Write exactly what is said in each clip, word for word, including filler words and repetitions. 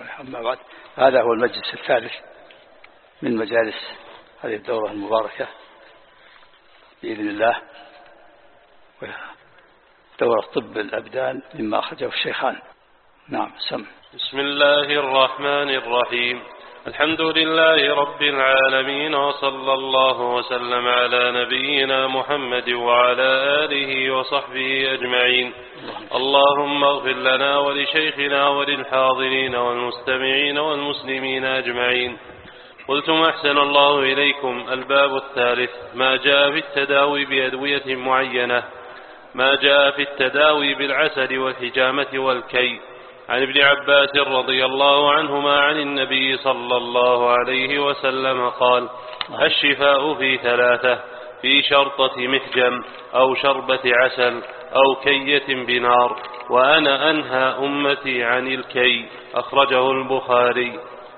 أما بعد، هذا هو المجلس الثالث من مجالس هذه الدورة المباركة بإذن الله، دورة طب الأبدان مما أخرجه الشيخان. نعم سم. بسم الله الرحمن الرحيم. الحمد لله رب العالمين، وصلى الله وسلم على نبينا محمد وعلى آله وصحبه أجمعين. اللهم اغفر لنا ولشيخنا وللحاضرين والمستمعين والمسلمين أجمعين. قلتم أحسن الله إليكم. الباب الثالث: ما جاء في التداوي بأدوية معينة. ما جاء في التداوي بالعسل والحجامة والكي. عن ابن عباس رضي الله عنهما عن النبي صلى الله عليه وسلم قال: الشفاء في ثلاثة: في شرطة محجم أو شربة عسل أو كية بنار، وأنا أنهى أمتي عن الكي. أخرجه البخاري.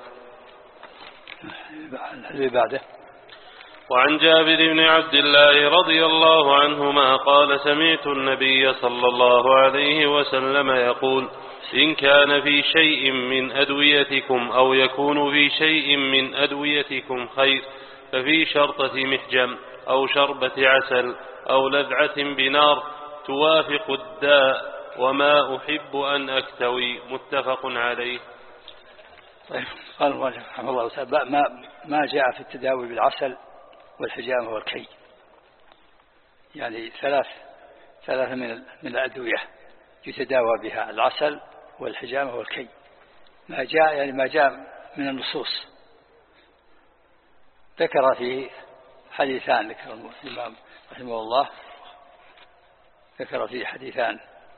بعده. وعن جابر بن عبد الله رضي الله عنهما قال: سمعت النبي صلى الله عليه وسلم يقول: إن كان في شيء من أدويتكم أو يكون في شيء من أدويتكم خير ففي شرطة محجم أو شربة عسل أو لذعة بنار توافق الداء، وما أحب أن أكتوي. متفق عليه. طيب. قال الله رحمه الله تعالى: ما, ما جاء في التداوي بالعسل والحجامة والكي، يعني ثلاث ثلاثة من من الأدوية يتداوى بها: العسل والحجامة والكي. ما جاء يعني ما جاء من النصوص. ذكر فيه حديثان، ذكر الإمام رحمه الله ذكر فيه حديثان.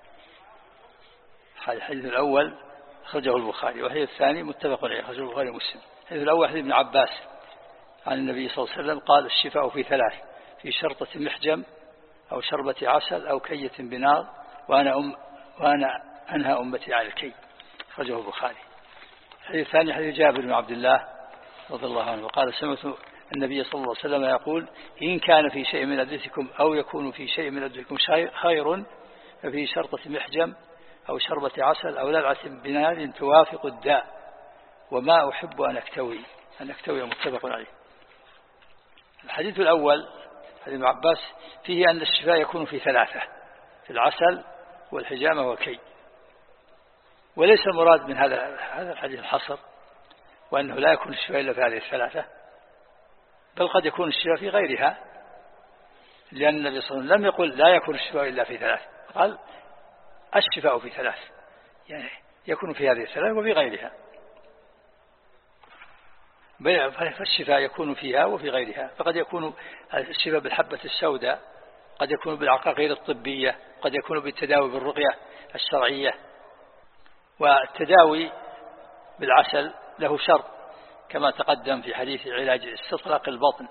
الحديث الأول أخرجه البخاري، والحديث الثاني متفق عليه أخرجه البخاري ومسلم. الحديث الأول حديث ابن عباس عن النبي صلى الله عليه وسلم قال: الشفاء في ثلاث: في شرطة محجم أو شربة عسل أو كية بنار، وأنا أم وأنا أنهى أمتي عن الكي. أخرجه البخاري. الحديث الثاني حديث جابر بن عبد الله رضي الله عنه قال: سمعت النبي صلى الله عليه وسلم يقول: إن كان في شيء من أدويتكم أو يكون في شيء من أدويتكم خير ففي شرطة محجم أو شربة عسل أو لذعة بنار توافق الداء، وما أحب أن أكتوي أن أكتوي. متفق عليه. الحديث الأول حديث ابن عباس فيه أن الشفاء يكون في ثلاثة: في العسل والحجامة والكي. وليس المراد من هذا هذا الحديث الحصر، وأنه لا يكون الشفاء إلا في هذه الثلاثة، بل قد يكون الشفاء في غيرها، لأن النبي صلى الله عليه وسلم لم يقل لا يكون الشفاء إلا في ثلاث، قال الشفاء في ثلاث، يعني يكون في هذه الثلاث وفي غيرها. فالشفاء يكون فيها وفي غيرها، فقد يكون الشفاء بالحبة السوداء، قد يكون بالعقاقير الطبية، قد يكون بالتداوي بالرقية الشرعية. والتداوي بالعسل له شرط كما تقدم في حديث علاج استطلاق البطن.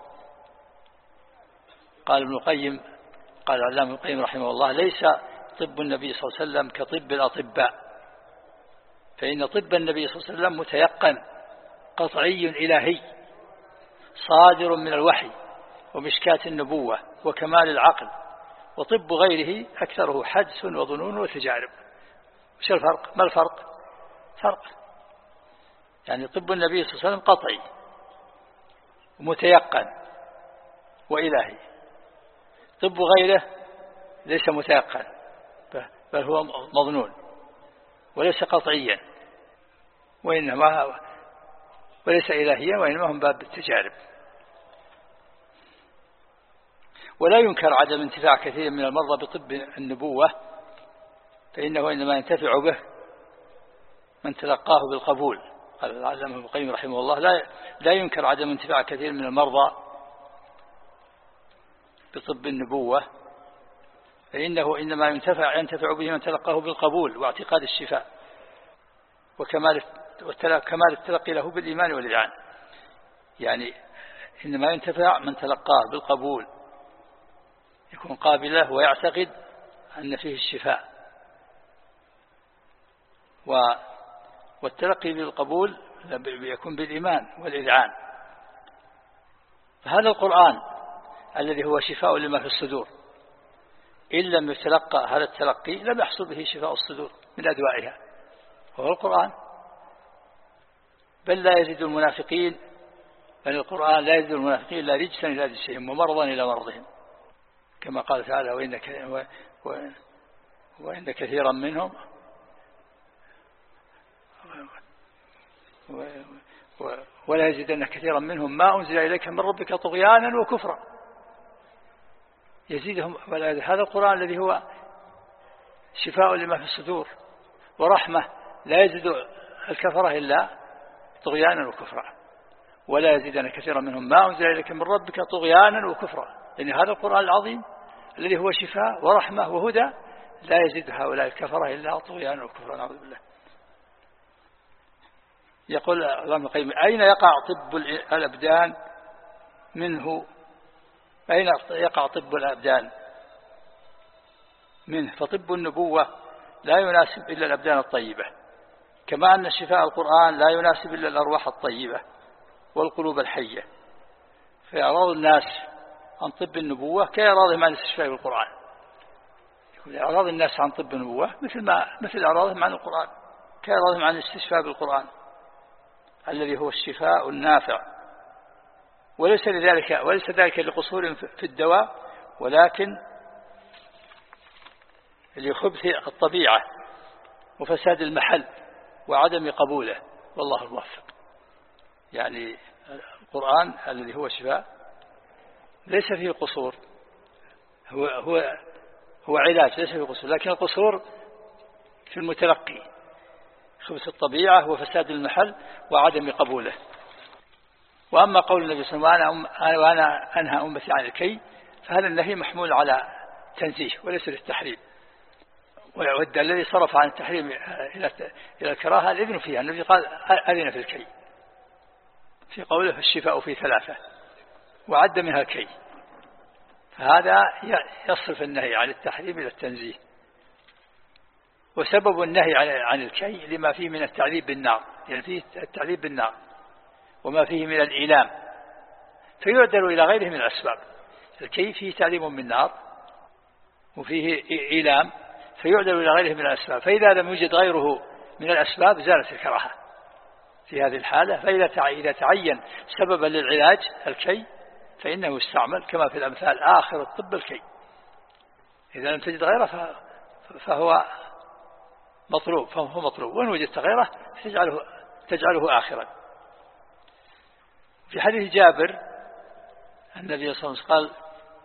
قال ابن القيم قال العلامة ابن القيم رحمه الله: ليس طب النبي صلى الله عليه وسلم كطب الأطباء، فإن طب النبي صلى الله عليه وسلم متيقن قطعي إلهي صادر من الوحي ومشكاة النبوة وكمال العقل، وطب غيره أكثره حدس وظنون وتجارب. وش الفرق؟ ما الفرق؟ فرق يعني طب النبي صلى الله عليه وسلم قطعي ومتيقن وإلهي، طب غيره ليس متيقن بل هو مظنون وليس قطعيا، وإنما وليس إلهيا، وإنما هم باب التجارب. ولا ينكر عدم انتفاع كثير من المرضى بطب النبوة، فإنه إنما ينتفع به من تلقاه بالقبول. قال العلامة ابن القيم رحمه الله: لا لا ينكر عدم انتفاع كثير من المرضى بطب النبوة، فإنه إنما ينتفع ينتفع به من تلقاه بالقبول واعتقاد الشفاء وكمال كمال التلقي له بالإيمان والإذعان. يعني إنما ينتفع من تلقاه بالقبول، يكون قابله ويعتقد أن فيه الشفاء. والتلقي بالقبول يكون بالإيمان والإذعان. فهذا القرآن الذي هو شفاء لما في الصدور، إن لم يتلقى هذا التلقي لم يحصل به شفاء الصدور من أدوائها، وهو القرآن. بل لا يزيد المنافقين، بل القرآن لا يزيد المنافقين إلا رجسا إلى رجسهم ومرضا إلى مرضهم، كما قال تعالى وإن, وإن كثيرا منهم ولا يزيدن كثيرا منهم ما أنزل إليك من ربك طغيانا وكفرا، يزيدهم. هذا القرآن الذي هو شفاء لما في الصدور ورحمة لا يزيد الكفرة إلا طغيانا وكفرا، ولا يزيدن كثيرا منهم ما أنزل إليك من ربك طغيانا وكفرا، لأن هذا القرآن العظيم الذي هو شفاء ورحمة وهدى لا يزيد هؤلاء الكفرة إلا طغيانا وكفرا، نعوذ بالله. يقول ابن القيم أين يقع طب الأبدان منه؟ أين يقع طب الأبدان منه؟ فطب النبوة لا يناسب إلا الأبدان الطيبة، كما أن شفاء القرآن لا يناسب إلا الأرواح الطيبة والقلوب الحية. فإعراض الناس عن طب النبوة كإعراضهم عن الاستشفاء بالقرآن. إعراض الناس عن طب النبوة مثل ما مثل إعراضهم عن القرآن، كإعراضهم عن الاستشفاء بالقرآن الذي هو الشفاء النافع، وليس لذلك وليس ذلك لقصور في الدواء، ولكن لخبث الطبيعة وفساد المحل وعدم قبوله، والله الموفق. يعني القرآن الذي هو شفاء ليس فيه قصور، هو هو هو علاج، ليس فيه قصور، لكن القصور في المتلقي، خبث الطبيعة وفساد المحل وعدم قبوله. وأما قول النبي صلى الله عليه وسلم وأنا أنهى أمتي عن الكي، فهذا النهي محمول على تنزيه وليس للتحريم، والذي صرف عن التحريم إلى إلى الكراهة الإذن فيها. النبي قال أذن في الكي في قوله الشفاء في ثلاثة وعد منها الكي، فهذا يصرف النهي عن التحريم إلى التنزيه. وسبب النهي عن الكي لما فيه من التعذيب بالنار، يعني فيه التعذيب بالنار وما فيه من الإيلام، فيعدل إلى غيره من الأسباب. الكي فيه تعذيب بالنار وفيه إيلام، فيعدل إلى غيره من الأسباب، فإذا لم يوجد غيره من الأسباب زالت الكراهة في هذه الحالة. فإذا تعين سببا للعلاج الكي فإنه يستعمل كما في الأمثال آخر الطب الكي، إذا لم تجد غيره فهو مطلوب فهو مطلوب، وإن وجدت غيره تجعله, تجعله آخرا. في حديث جابر النبي صلى الله عليه وسلم قال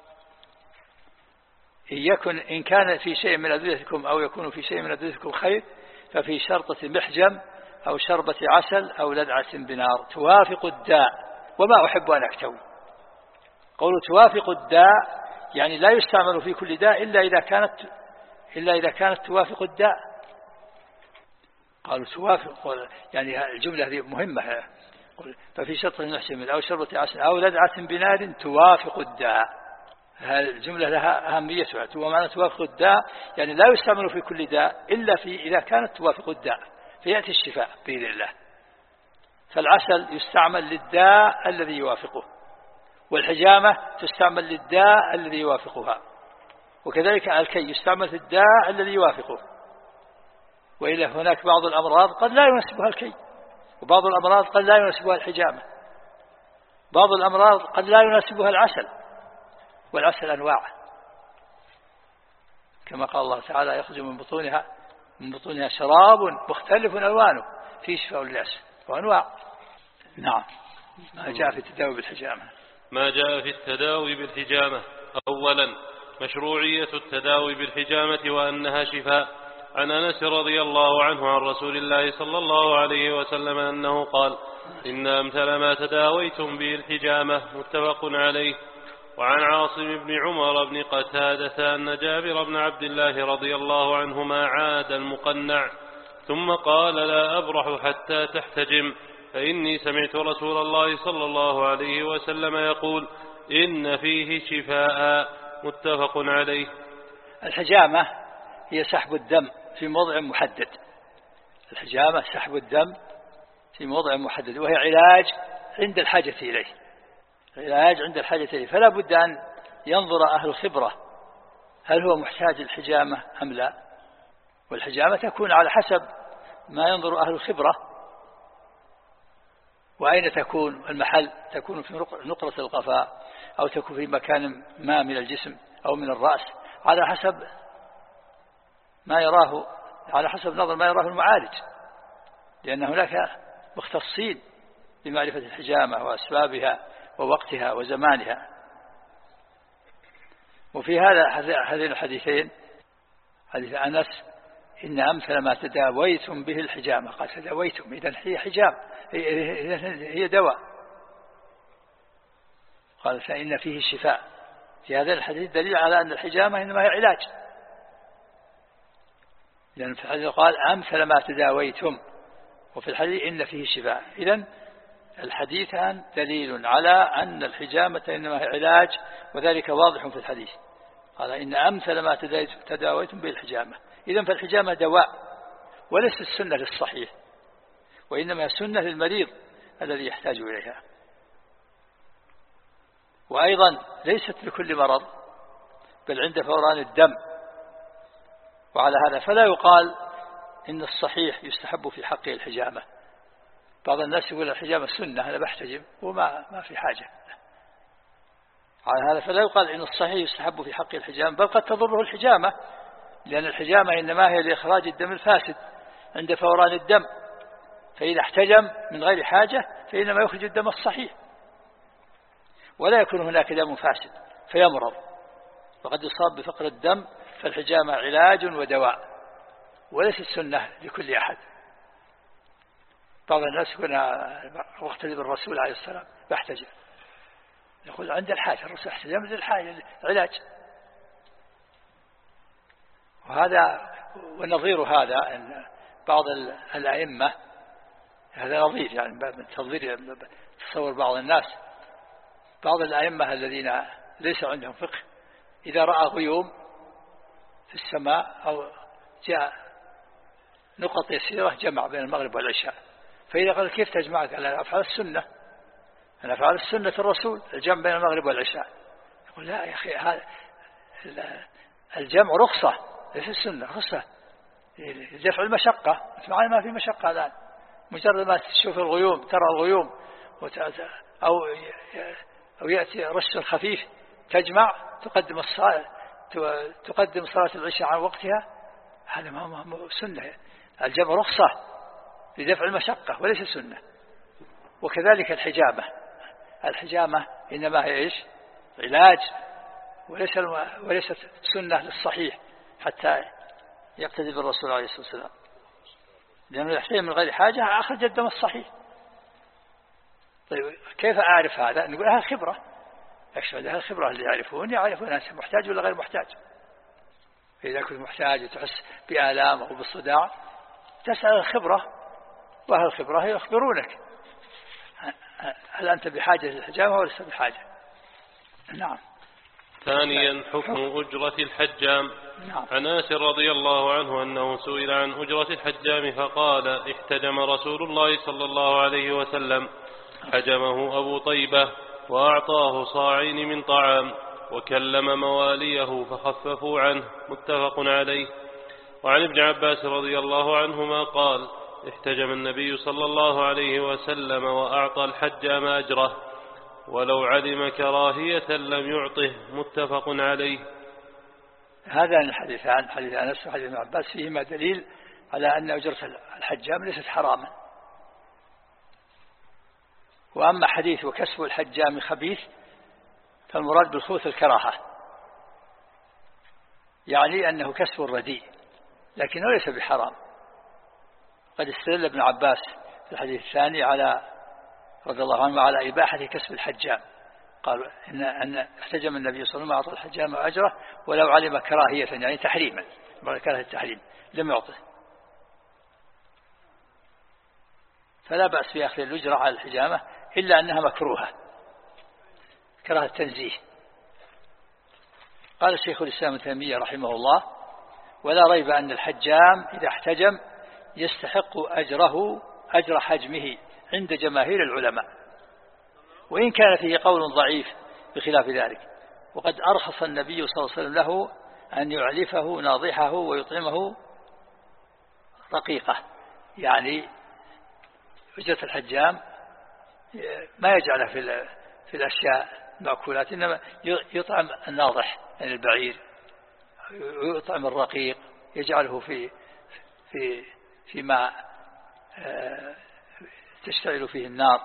إن يكن إن كان في شيء من أدويتكم أو يكون في شيء من أدويتكم خير ففي شرطة محجم أو شربة عسل أو لدعة بنار توافق الداء وما أحب أن أكتوي. قولوا توافق الداء يعني لا يستعمل في كل داء إلا إذا كانت إلا إذا كانت توافق الداء. قالوا توافق، يعني الجملة هذه مهمة. ففي شرطة محجم أو شربة عسل أو لدعة بنار توافق الداء، هذه الجملة لها أهميتها. ومعنى توافق الداء يعني لا يستعمل في كل داء إلا في إذا كانت توافق الداء فيأتي الشفاء بإذن الله. فالعسل يستعمل للداء الذي يوافقه، والحجامة تستعمل للداء الذي يوافقها، وكذلك الكي يستعمل في الداء الذي يوافقه. وإلا هناك بعض الأمراض قد لا يناسبها الكي، وبعض الأمراض قد لا يناسبها الحجامة، بعض الأمراض قد لا يناسبها العسل، والعسل أنواع كما قال الله تعالى يخرج من بطونها من بطونها شراب مختلف ألوانه فيه شفاء للناس وأنواع. نعم. ما جاء في التداوي بالحجامة. ما جاء في التداوي بالحجامة. أولا مشروعية التداوي بالحجامة وأنها شفاء. عن أنس رضي الله عنه عن رسول الله صلى الله عليه وسلم أنه قال إن أمثل ما تداويتم به الحجامة، متفق عليه. وعن عاصم بن عمر بن قتادة أن جابر بن عبد الله رضي الله عنهما عاد المقنع ثم قال لا أبرح حتى تحتجم، فإني سمعت رسول الله صلى الله عليه وسلم يقول إن فيه شفاء، متفق عليه. الحجامة هي سحب الدم في موضع محدد. الحجامة سحب الدم في موضع محدد، وهي علاج عند الحاجة إليه، علاج عند الحاجة إليه. فلا بد أن ينظر أهل الخبرة هل هو محتاج الحجامة أم لا، والحجامة تكون على حسب ما ينظر أهل الخبرة وأين تكون المحل؟ تكون في نقرة القفاء أو تكون في مكان ما من الجسم أو من الرأس، على حسب ما يراه، على حسب نظر ما يراه المعالج، لأن هناك مختصين بمعرفة الحجامة وأسبابها ووقتها وزمانها. وفي هذا هذين الحديثين، حديث أنس إن أمثل ما تداويتم به الحجامة، قال تداويتم، إذن هي حجام، هي دواء، قال فإن فيه الشفاء. في هذا الحديث دليل على أن الحجامة إنما هي علاج، لأن في الحديث قال أمثل ما تداويتم، وفي الحديث إن فيه الشفاء. إذن الحديثان دليل على أن الحجامة إنما هي علاج، وذلك واضح في الحديث، قال إن أمثل ما تداويتم به الحجامة. إذن فالحجامة دواء وليس السنة للصحيح، وإنما السنة للمريض الذي يحتاج إليها. وأيضا ليست لكل مرض، بل عند فوران الدم. وعلى هذا فلا يقال إن الصحيح يستحب في حقه الحجامة. بعض الناس يقول الحجامة سنة، أنا بحتجم وما ما في حاجة. على هذا فلا يقال إن الصحيح يستحب في حقه الحجامة، بل قد تضره الحجامة، لأن الحجامة إنما هي لإخراج الدم الفاسد عند فوران الدم، فإذا احتجم من غير حاجة فإنما يخرج الدم الصحيح، ولا يكون هناك دم فاسد فيمرض وقد يصاب بفقر الدم. فالحجامة علاج ودواء وليس السنة لكل أحد. بعض الناس يقول واقتدي بالرسول عليه السلام بحتجم، يقول عند الحاجة، الرسول احتجم للحاجة علاج. وهذا ونظير هذا أن بعض الأئمة، هذا نظير يعني باب تنظير تصور بعض الناس، بعض الأئمة الذين ليس عندهم فقه إذا رأى غيوم في السماء أو جاء نقط يسيرة جمع بين المغرب والعشاء، فإذا قال كيف تجمع؟ قال أنا أفعل السنة، أنا أفعل السنة الرسول الجمع بين المغرب والعشاء. يقول لا يا أخي، هذا الجمع رخصة ليس السنة، رخصة دفع المشقة. معنا ما في مشقة الآن، مجرد ما تشوف الغيوم، ترى الغيوم أو أو يأتي رش خفيف تجمع، تقدم الصلاة تقدم صلاة العشاء عن وقتها، هذا ما هو سنة. الجمع رخصة لدفع المشقة وليس سنة. وكذلك الحجامة، الحجامة إنما هي إيش؟ علاج وليس وليست سنة للصحيح حتى يقتدي بالرسول عليه الصلاة والسلام، لأنه يحتاج من غير حاجة أخرج الدم الصحيح. طيب كيف أعرف هذا؟ نقول هذه خبرة، أكشف هذه الخبرة اللي يعرفون يعرفون أنت محتاج ولا غير محتاج. إذا كنت محتاج وتحس بآلام أو بالصداع تسأل الخبرة، وأهل الخبرة يخبرونك هل أنت بحاجة للحجامة ولا لست بحاجة. نعم. ثانيا حكم أجرة الحجام. نعم. عن أنس رضي الله عنه أنه سئل عن أجرة الحجام فقال احتجم رسول الله صلى الله عليه وسلم، حجمه أبو طيبة وأعطاه صاعين من طعام وكلم مواليه فخففوا عنه، متفق عليه. وعن ابن عباس رضي الله عنهما قال احتجم النبي صلى الله عليه وسلم وأعطى الحجام أجره ولو علم كراهية لم يعطه، متفق عليه. هذا الحديث عن حديث أنس وحديث ابن عباس فيهما دليل على أن أجرة الحجام ليست حراما. وأما حديث وكسب الحجام خبيث فالمراد بالخوث الكراهة، يعني أنه كسب رديء لكنه ليس بحرام. قد استدل ابن عباس في الحديث الثاني على رضي الله عنه على إباحة كسب الحجام، قالوا إن, أن احتجم النبي صلى الله عليه وسلم أعطى الحجام أجره ولو علم كراهية، يعني تحريما، كراهة التحريم لم يعطه، فلا بأس في أخذ الأجرة على الحجامة إلا أنها مكروهة كراهة التنزيه. قال الشيخ الإسلام ابن تيمية رحمه الله ولا ريب أن الحجام إذا احتجم يستحق أجره أجر حجمه عند جماهير العلماء، وإن كان فيه قول ضعيف بخلاف ذلك. وقد أرخص النبي صلى الله عليه وسلم له أن يعلفه ناضحه ويطعمه رقيقة، يعني أجرة الحجام ما يجعله في في الأشياء المأكولات، إنما يطعم الناضح يعني البعير، ويطعم الرقيق يجعله في في في ماء تشتعل فيه النار.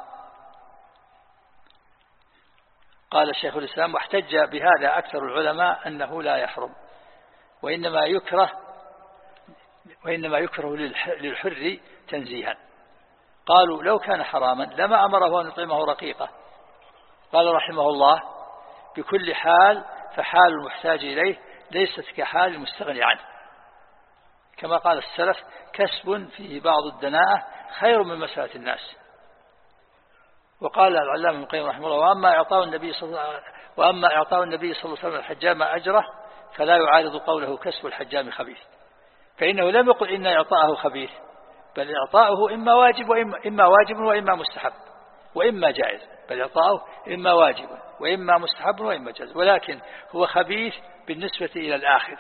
قال الشيخ الإسلام: واحتج بهذا أكثر العلماء أنه لا يحرم، وإنما يكره وإنما يكره للحر تنزيها. قالوا: لو كان حراما لما أمره أن يطعمه رقيقة. قال رحمه الله: بكل حال فحال المحتاج إليه ليست كحال المستغني عنه، كما قال السلف: كسب فيه بعض الدناءة خير من مسألة الناس. وقال العلامة ابن القيم رحمه الله: وأما إعطاء النبي صلى الله عليه وسلم وأما إعطاء النبي صلى الله عليه وسلم الحجام أجره فلا يعارض قوله كسب الحجام خبيث، فإنه لم يقل إن إعطاءه خبيث، بل إعطاؤه إما واجب وإما إما واجب وإما مستحب وإما جائز، بل إعطاؤه إما واجب وإما مستحب وإما جائز، ولكن هو خبيث بالنسبة إلى الآخر،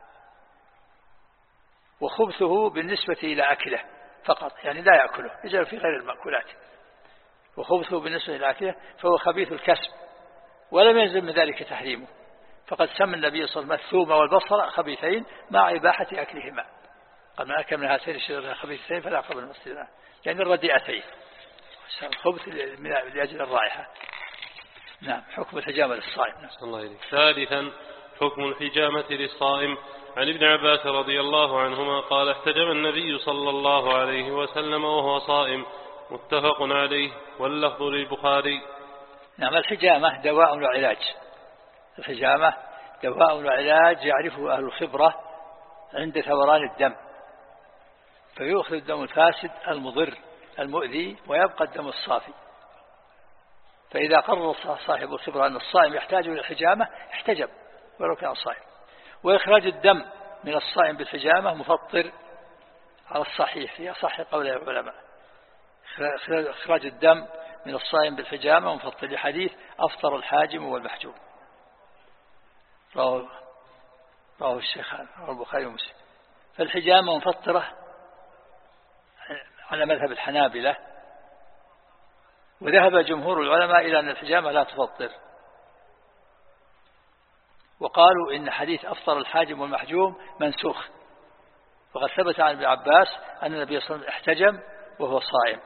وخبثه بالنسبة إلى أكله فقط، يعني لا يأكله، يجعل في غير المأكولات. وخبثه بالنسبة إلى أكله فهو خبيث الكسب، ولم يلزم من ذلك تحريمه، فقد سمى النبي صلى الله عليه وسلم الثوم والبصل خبيثين مع إباحة أكلهما. قال: من أكل من هاتين الشجرتين خبيثتين فلا يقرب المسجد، يعني الرديئتين، الخبث لأجل الرائحة. نعم. حكم الحجامة للصائم. نعم. ثالثا: حكم الحجامة للصائم. عن ابن عباس رضي الله عنهما قال: احتجم النبي صلى الله عليه وسلم وهو صائم، متفق عليه، واللفظ للبخاري. نعم. الحجامة دواء وعلاج. الحجامة دواء وعلاج يعرفه أهل الخبرة عند ثوران الدم، فيؤخذ الدم الفاسد المضر المؤذي ويبقى الدم الصافي. فإذا قرر صاحب الخبرة أن الصائم يحتاج إلى الحجامة احتجب ولو كان صائم. وإخراج الدم من الصائم بالحجامة مفطر على الصحيح في أصح قول العلماء. إخراج الدم من الصائم بالحجامة مفطر، لحديث أفطر الحاجم والمحجوم، رواه رواه الشيخان، رواه البخاري ومسلم. فالحجامة مفطرة على مذهب الحنابلة، وذهب جمهور العلماء إلى أن الحجامة لا تفطر، وقالوا إن حديث أفطر الحاجم والمحجوم منسوخ، وقد ثبت عن ابن عباس أن النبي صلى الله عليه وسلم احتجم وهو صائم.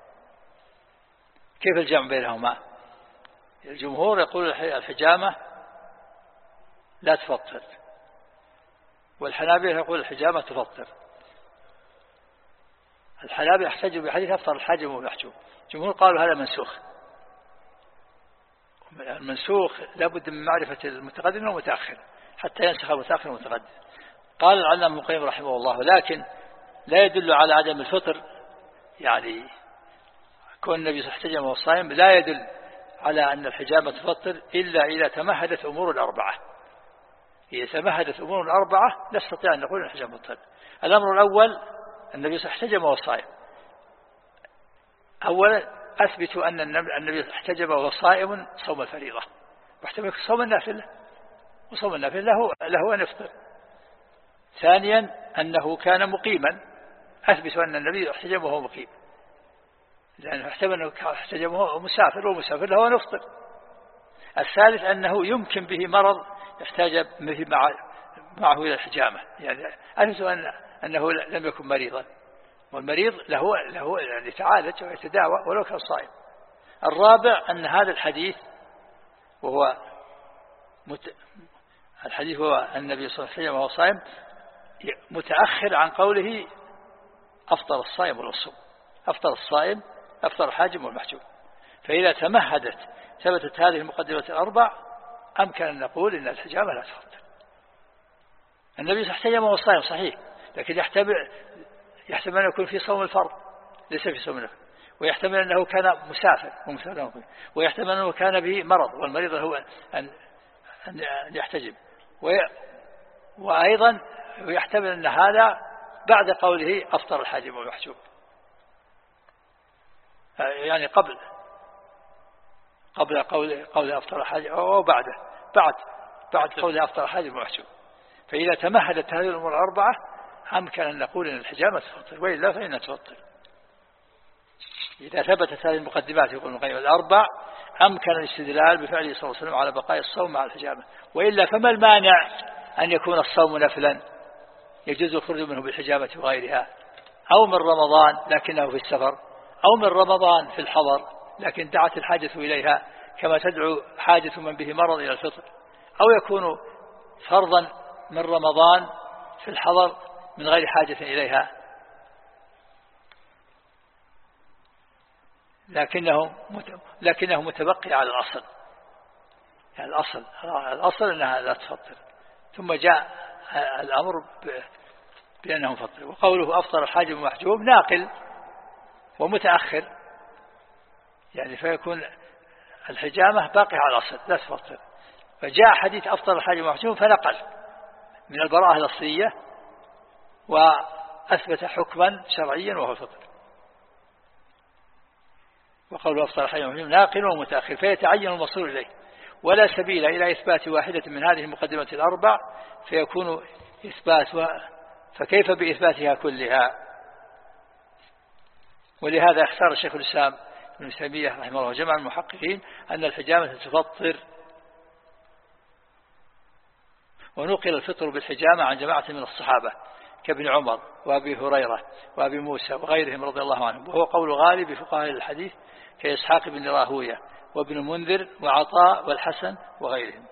كيف الجمع بينهما؟ الجمهور يقول الحجامة لا تفطر، والحنابلة يقول الحجامة تفطر. الحنابلة احتجوا بحديث أفطر الحاجم والمحجوم، الجمهور قالوا هذا منسوخ. المنسوخ لابد من معرفة المتقدم والمتأخر حتى ينسخ المتأخر والمتقدم. قال العلامة ابن القيم رحمه الله: لكن لا يدل على عدم الفطر، يعني كون النبي احتجم وهو صائم لا يدل على أن الحجامة تفطر إلا إذا تمهدت أمور الأربعة. إذا تمهدت أمور الأربعة نستطيع أن نقول الحجامة تفطر. الأمر الأول: النبي احتجم وهو صائم. أولا أثبتوا أن النبي احتجم وهو صائم صوم الفريضة، واحتمل صوم النافلة، وصوم النافلة له, له أن يفطر. ثانيا أنه كان مقيما، أثبتوا أن النبي احتجم وهو مقيم، لأنه احتمل أنه احتجم وهو مسافر، ومسافر له أن يفطر. الثالث أنه يمكن به مرض يحتاج به معه إلى الحجامة، يعني أثبتوا أن أنه لم يكن مريضا، والمريض له له يعني يتعالج ويتداوى ولو كان صائم. الرابع أن هذا الحديث وهو مت... الحديث هو النبي صلى الله عليه وسلم وهو صائم متأخر عن قوله أفطر الصائم والمصوم. أفطر الصائم، أفطر الحاجم والمحجوم. فإذا تمهدت ثبتت هذه المقدمة الأربع أمكن أن نقول إن الحجامة لا تفطر. النبي صلى الله عليه وسلم وهو صائم صحيح، لكن يحتمل يحتمل أن يكون في صوم الفرض ليس في صوم النفل، ويحتمل أنه كان مسافر ويحتمل أنه كان به مرض، والمريض هو أن أن يحتجم، وأيضا يحتمل أن هذا بعد قوله أفطر الحاجم والمحجوم، يعني قبل قبل قول قول أفطر الحاجم أو بعده بعد بعد قول أفطر الحاجم والمحجوم. فإذا تمهدت هذه الأمور الأربعة أمكن أن نقول أن الحجامة تفطر، وإلا فإنها تفطر. إذا ثبتت هذه المقدمات يقول ابن القيم الأربع أمكن الاستدلال بفعله صلى الله عليه وسلم على بقاء الصوم مع الحجامة، وإلا فما المانع أن يكون الصوم نفلا يجوز الخروج منه بالحجامة وغيرها، أو من رمضان لكنه في السفر، أو من رمضان في الحضر لكن دعت الحاجة إليها كما تدعو حاجة من به مرض إلى الفطر، أو يكون فرضا من رمضان في الحضر من غير حاجة إليها، لكنه لكنه متبقي على الأصل، يعني الأصل الأصل أنها لا تفطر، ثم جاء الأمر بأنه مفطر. وقوله أفطر الحاجب المحجوب ناقل ومتأخر، يعني فيكون الحجامة باقي على الأصل لا تفطر، فجاء حديث أفطر الحاجب المحجوب فنقل من البراءة الأصلية وأثبت حكما شرعيا وهو الفطر. وقوله أفطر الحاجب المحجوب ناقل ومتأخر، فيتعين المصير إليه، ولا سبيل إلى إثبات واحدة من هذه المقدمة الأربع فيكون إثبات و... فكيف بإثباتها كلها؟ ولهذا اختار الشيخ الإسلام ابن تيمية رحمه الله وجمع المحققين أن الحجامة تفطر، ونقل الفطر بالحجامة عن جماعة من الصحابة كابن عمر وأبي هريرة وأبي موسى وغيرهم رضي الله عنهم، وهو قول غالب فقهاء الحديث كإسحاق بن راهوية وابن منذر وعطاء والحسن وغيرهم،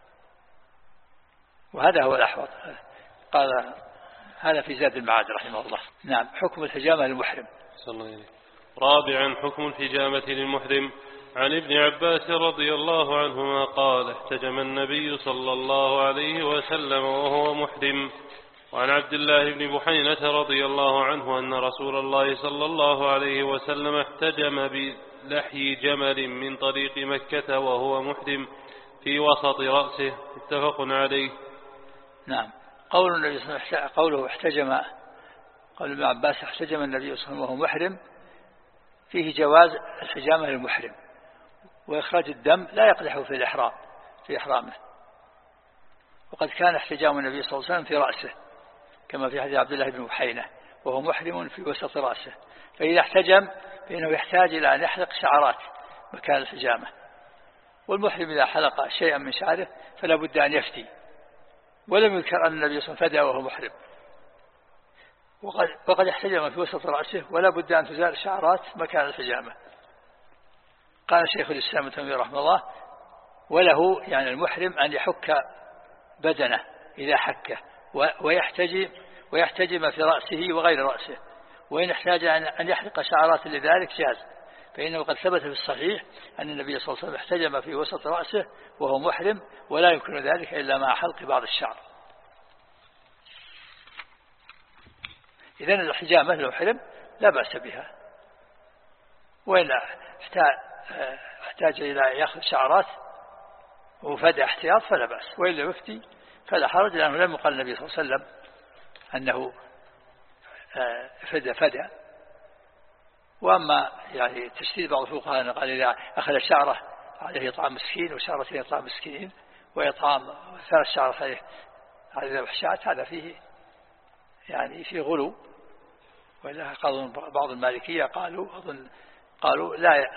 وهذا هو الأحوط. قال هذا في زاد المعاد رحمه الله. نعم. حكم الحجامة للمحرم. رابعا حكم الحجامة للمحرم. عن ابن عباس رضي الله عنهما قال احتجم النبي صلى الله عليه وسلم وهو محرم. وعن عبد الله بن بحينة رضي الله عنه أن رسول الله صلى الله عليه وسلم احتجم بلحي جمل من طريق مكة وهو محرم في وسط رأسه، متفق عليه. نعم. قول النبي صلى الله عليه وسلم قوله احتجم، قول ابن عباس احتجم النبي صلى الله عليه وسلم وهو محرم، فيه جواز الحجامة للمحرم، وإخراج الدم لا يقدح في الإحرام في إحرامه. وقد كان احتجام النبي صلى الله عليه وسلم في رأسه كما في حديث عبد الله بن بحينة وهو محرم في وسط رأسه، فإذا احتجم فإنه يحتاج إلى أن يحلق شعرات مكان الحجامة، والمحرم إذا حلق شيئا من شعره فلا بد أن يفتي، ولم يذكر أن النبي صلى الله عليه وسلم فدى وهو محرم. وقد, وقد احتجم في وسط رأسه ولا بد أن تزال شعرات مكان الحجامة. قال شيخ الإسلام ابن تيمية رحمه الله وله يعني المحرم أن يحك بدنه إذا حكه ويحتجم ويحتجم في رأسه وغير رأسه، وإن احتاج أن يحلق شعرات لذلك جاز، فإنه قد ثبت في الصحيح أن النبي صلى الله عليه وسلم احتجم في وسط رأسه وهو محرم، ولا يمكن ذلك إلا مع حلق بعض الشعر. إذن الحجامة للمحرم لا بأس بها، وإن احتاج إلى يأخذ شعرات وفدى احتياط فلا بأس، وإلا يفتي فلا حرج، لأنه لم يقل النبي صلى الله عليه وسلم أنه فدى فدى. وأما يعني تشديد بعض الفقهاء قال إذا أخذ شعره عليه إطعام مسكين وشعرتين إطعام مسكين وإطعام ثلاث شعرات عليه على ذبح شاة، هذا فيه يعني فيه غلو. وإلا قالوا بعض المالكية قالوا أظن قالوا لا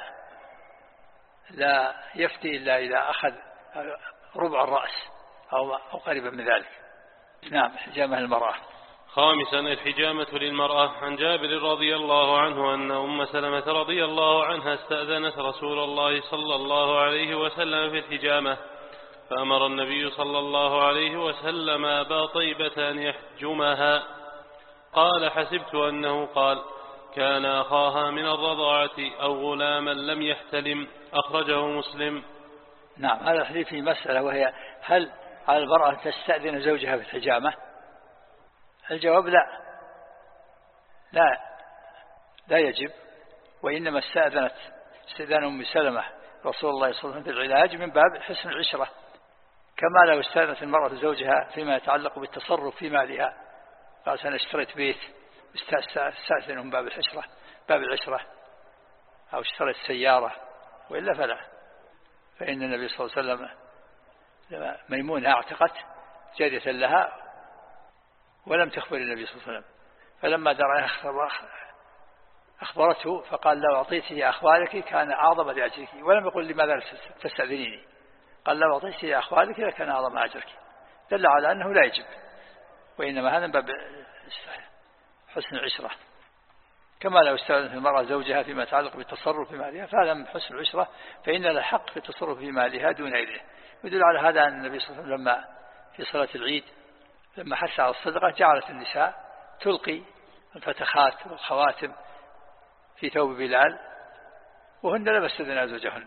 لا يفتي إلا إذا أخذ ربع الرأس أو أو قريبا من ذلك. نعم. حجامة المرأة. خامسا الحجامة للمرأة. عن جابر رضي الله عنه أن أم سلمة رضي الله عنها استأذنت رسول الله صلى الله عليه وسلم في الحجامة، فأمر النبي صلى الله عليه وسلم أبا طيبة أن يحجمها. قال حسبت أنه قال كان أخاها من الرضاعة أو غلاما لم يحتلم، أخرجه مسلم. نعم. هذا الحديث في مسألة، وهي هل على المرأة تستأذن زوجها في الحجامة؟ الجواب لا لا لا يجب، وإنما استأذنت استئذان أم سلمة رسول الله صلى الله عليه وسلم في العلاج من باب حسن العشرة، كما لو استأذنت المرأة زوجها فيما يتعلق بالتصرف في مالها، قال أنا اشتريت بيت استأذنهم باب العشرة باب العشرة أو اشتريت سيارة، وإلا فلا. فإن النبي صلى الله عليه وسلم لما ميمونة اعتقت جارية لها ولم تخبر النبي صلى الله عليه وسلم، فلما درى أخبرته فقال لو أعطيتني أخوالك كان أعظم لأجرك، ولم يقل لماذا تستأذنيني، قال لو أعطيتني أخوالك لكان أعظم أجرك، دل على أنه لا يجب، وإنما هذا من باب حسن العشرة، كما لو استأذنت المرأة زوجها فيما يتعلق بالتصرف في مالها فهذا من حسن العشرة، فإن له حق في التصرف في مالها دون غيره. يدل على هذا أن النبي صلى الله عليه وسلم لما في صلاة العيد لما حث على الصدقة جعلت النساء تلقي الفتخات والخواتم في ثوب بلال وهن لا يستأذن زوجهن.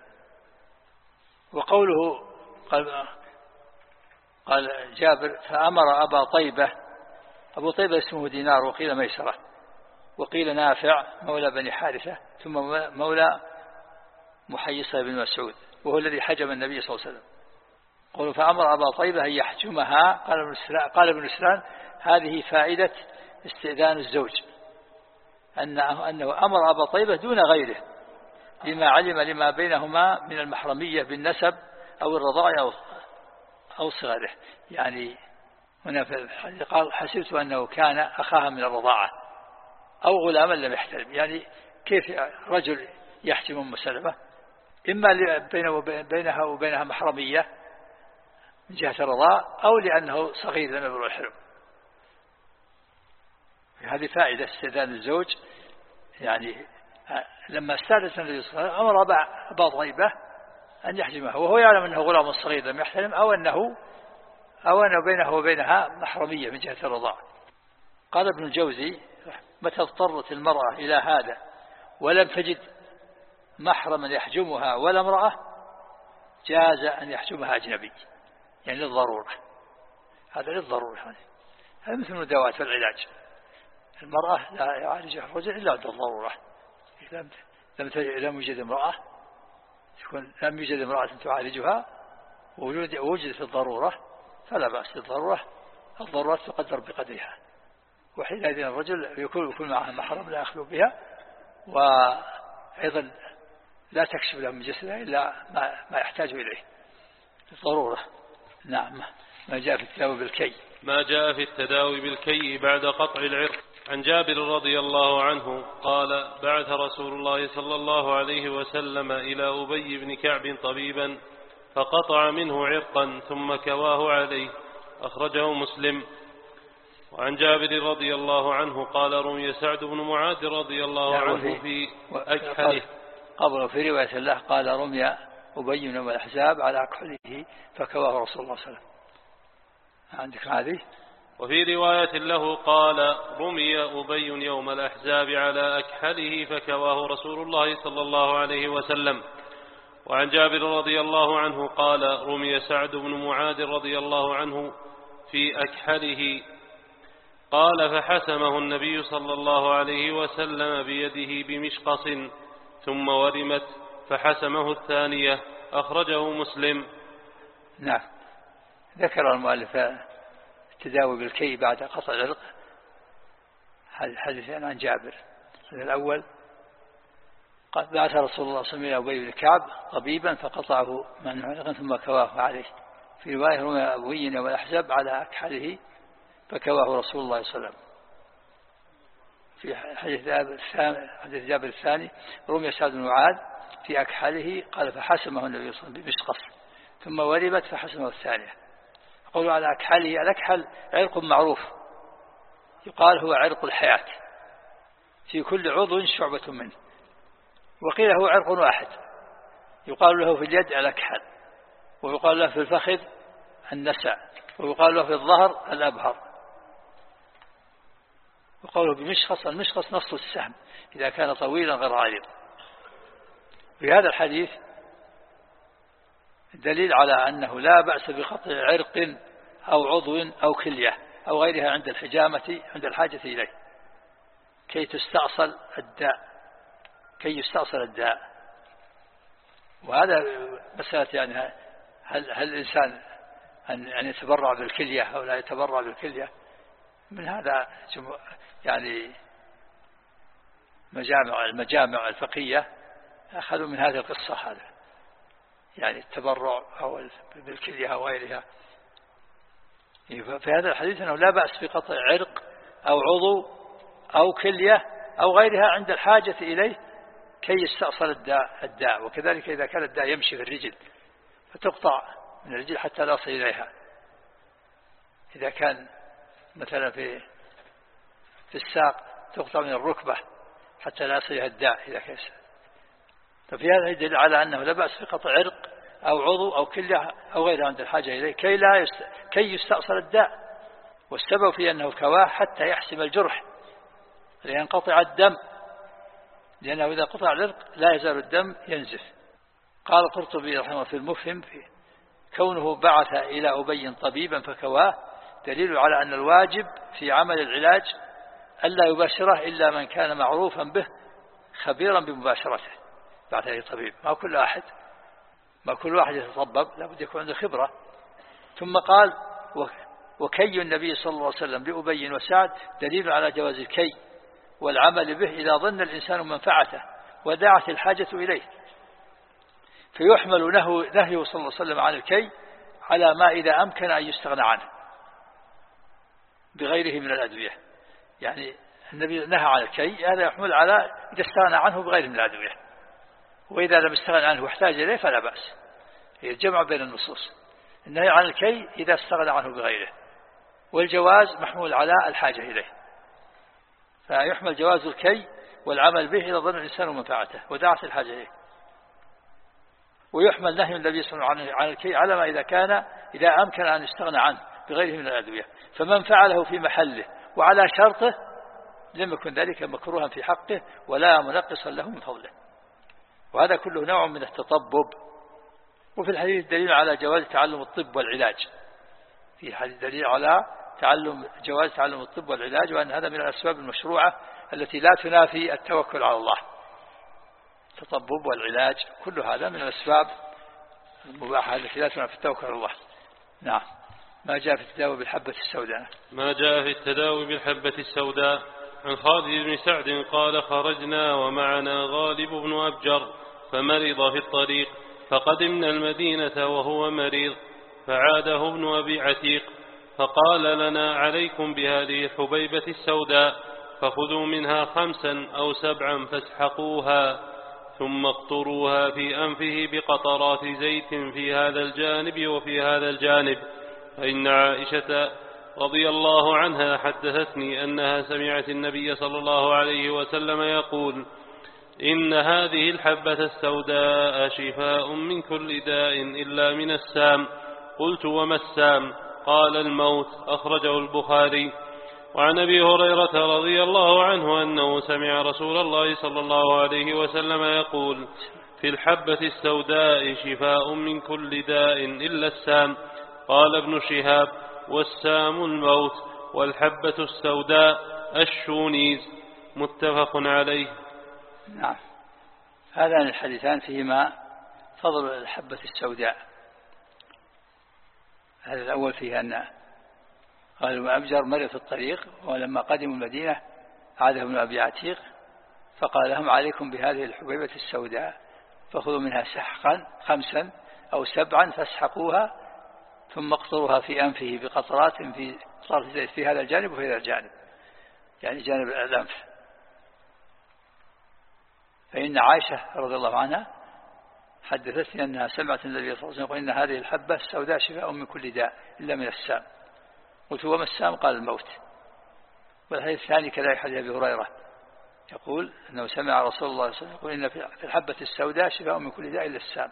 وقوله قال, قال جابر فأمر أبا طيبة، أبو طيبة اسمه دينار وقيل ميسرة وقيل نافع مولى بني حارثة ثم مولى محيصة بن مسعود وهو الذي حجم النبي صلى الله عليه وسلم. قالوا فأمر أبا طيبة أن يحجمها. قال ابن سلام هذه فائدة استئذان الزوج، أنه, أنه أمر أبا طيبة دون غيره لما علم لما بينهما من المحرمية بالنسب أو الرضاع أو, أو صغره. يعني هنا قال حسبت أنه كان أخاها من الرضاعة أو غلاما لم يحترم، يعني كيف رجل يحجم أم سلمة إما بينها وبينها محرمية من جهة الرضاء أو لأنه صغير لم يبلغ الحلم. هذه فائدة استئذان الزوج، يعني لما استأذن النبي صلى الله عليه وسلم أمر أبا طيبة أن يحجمها وهو يعلم أنه غلام صغير لم يحترم أو أنه أو أنه بينه وبينها محرمية من جهة الرضاء. قال ابن الجوزي متى اضطرت المرأة إلى هذا ولم تجد محرما يحجمها ولا امرأة جاز أن يحجمها أجنبي، يعني للضرورة، هذا للضرورة، هذا مثل المداوات والعلاج، المرأة لا يعالجها الرجل إلا عند الضرورة، لم لم يوجد امرأة تكون لم يوجد امرأة تعالجها ووجدت الضرورة فلا بأس بالضرورة، الضرورات تقدر بقدرها، وحينئذ الرجل يكون يكون معها محرم لا يخلو بها، وأيضا لا تكشف له من جسدها إلا ما, ما يحتاج إليه الضرورة. نعم. ما جاء في التداوي بالكي ما جاء في التداوي بالكي بعد قطع العرق. عن جابر رضي الله عنه قال بعث رسول الله صلى الله عليه وسلم إلى أبي بن كعب طبيبا فقطع منه عرقا ثم كواه عليه، أخرجه مسلم. وعن جابر رضي الله عنه قال رمي سعد بن معاذ رضي الله عنه في أكحله. قبل في رواية الله قال رمي أبي والأحزاب على أكحله فكواه رسول الله صلى الله عليه وسلم. عندك هذه؟ وفي رواية له قال رمي أبي يوم الأحزاب على أكحله فكواه رسول الله صلى الله عليه وسلم. وعن جابر رضي الله عنه قال رمي سعد بن معاذ رضي الله عنه في أكحله قال فحسمه النبي صلى الله عليه وسلم بيده بمشقص ثم ورمت فحسمه الثانية، أخرجه مسلم. نعم. ذكر المؤلف التداوي بالكي بعد قطع العرق حديثان عن جابر. الأول قال بعث رسول الله صلى الله عليه وسلم إلى أبي بن كعب طبيبا فقطعه من عرق ثم كواه عليه. في رواية رمي أبي والأحزاب على أكحله فكواه رسول الله صلى الله عليه وسلم. في حديث جابر الثاني رمي سعد بن معاذ في أكحله قال فحسمه النبي صلى الله عليه وسلم بمشقص ثم وربت فحسمه الثانية. قولوا على أكحله، الأكحل عرق معروف يقال هو عرق الحياة، في كل عضو شعبة منه، وقيل هو عرق واحد يقال له في اليد الأكحل، ويقال له في الفخذ النسع، ويقال له في الظهر الأبهر، وقوله بمشخص، المشخص نص السهم إذا كان طويلا غير عريض. في هذا الحديث دليل على أنه لا بأس بقطع عرق أو عضو أو كلية أو غيرها عند الحجامة عند الحاجة إليه كي تستأصل الداء كي يستأصل الداء. وهذا مسألة يعني هل, هل الإنسان أن يتبرع بالكلية أو لا يتبرع بالكلية، من هذا يعني مجامع المجامع الفقهية أخذوا من هذه القصة هذا، يعني التبرع أو بالكلية أو غيرها. في هذا الحديث أنه لا بأس بقطع عرق أو عضو أو كلية أو غيرها عند الحاجة إليه كي يستأصل الداء, الداء وكذلك إذا كان الداء يمشي في الرجل فتقطع من الرجل حتى لا يصل إليها. إذا كان مثلا في في الساق تقطع من الركبة حتى لا يصل إليها الداء إذا كان. ففي هذا يدل على أنه لا بأس في قطع عرق أو عضو أو كلة أو غيرها عند الحاجة إليه كي لا يست... كي يستأصل الداء. والسبب في أنه كواه حتى يحسم الجرح لينقطع الدم، لأنه إذا قطع العرق لا يزال الدم ينزف. قال القرطبي رحمه الله في المفهم في كونه بعث إلى أبي طبيبا فكواه دليل على أن الواجب في عمل العلاج ألا يباشره إلا من كان معروفا به خبيرا بمباشرته. بعث إلى طبيب، ما كل أحد ما كل واحد يتطبب لابد يكون عنده خبرة. ثم قال وكي النبي صلى الله عليه وسلم لأبي وسعد دليل على جواز الكي والعمل به إذا ظن الإنسان منفعته ودعت الحاجة إليه، فيحمل نهيه صلى الله عليه وسلم عن الكي على ما إذا أمكن أن يستغنى عنه بغيره من الأدوية. يعني النبي نهى عن الكي، هذا يحمل على إذا استغنى عنه بغيره من الأدوية، وإذا لم يستغنى عنه واحتاج إليه فلا بأس. هي الجمع بين النصوص، النهي عن الكي إذا استغنى عنه بغيره، والجواز محمول على الحاجة إليه، فيحمل جواز الكي والعمل به إذا ظن الإنسان منفعته ودعت الحاجة إليه. ويحمل نهي النبي صلى الله عليه وسلم عن الكي على ما إذا كان إذا أمكن أن يستغنى عنه بغيره من الأدوية، فمن فعله في محله وعلى شرطه لم يكن ذلك مكروها في حقه ولا منقصا له من فضله. وهذا كله نوع من التطبب. وفي الحديث دليل على جواز تعلم الطب والعلاج، في الحديث دليل على تعلم جواز تعلم الطب والعلاج، وأن هذا من الأسباب المشروعة التي لا تنافي التوكل على الله. التطبب والعلاج كل هذا من الأسباب المباحة التي لا تنافي التوكل على الله. نعم. ما جاء في التداوي بالحبة السوداء. ما جاء في التداوي بالحبة السوداء. عن خالد بن سعد قال خرجنا ومعنا غالب بن أبجر فمرض في الطريق، فقدمنا المدينة وهو مريض، فعاده ابن أبي عتيق فقال لنا عليكم بهذه الحبيبة السوداء، فخذوا منها خمسا أو سبعا فاسحقوها ثم اقطروها في أنفه بقطرات زيت في هذا الجانب وفي هذا الجانب. فإن عائشة رضي الله عنها حدثتني أنها سمعت النبي صلى الله عليه وسلم يقول إن هذه الحبة السوداء شفاء من كل داء إلا من السام. قلت وما السام؟ قال الموت. أخرجه البخاري. وعن أبي هريرة رضي الله عنه أنه سمع رسول الله صلى الله عليه وسلم يقول في الحبة السوداء شفاء من كل داء إلا السام. قال ابن شهاب والسام الموت والحبة السوداء الشونيز. متفق عليه. نعم. هذان الحديثان فيهما فضل الحبة السوداء. هذا الأول فيه أن قال ابن أبجر مرض في الطريق، ولما قدموا المدينة عاده ابن أبي عتيق فقال لهم عليكم بهذه الحبيبة السوداء، فخذوا منها سحقا خمسا أو سبعا فاسحقوها ثم اقطروها في أنفه بقطرات في قطرات زيت في هذا الجانب وفي هذا الجانب، يعني جانب الأنف. فإن عائشة رضي الله عنها حدثتني أنها سمعت النبي صلى الله عليه وسلم يقول إن هذه الحبة السوداء شفاء من كل داء إلا من السام. قلت وما السام؟ قال الموت. والحديث الثاني كذلك حديث أبي هريرة يقول أنه سمع رسول الله صلى الله عليه وسلم يقول إن في الحبة السوداء شفاء من كل داء إلا السام.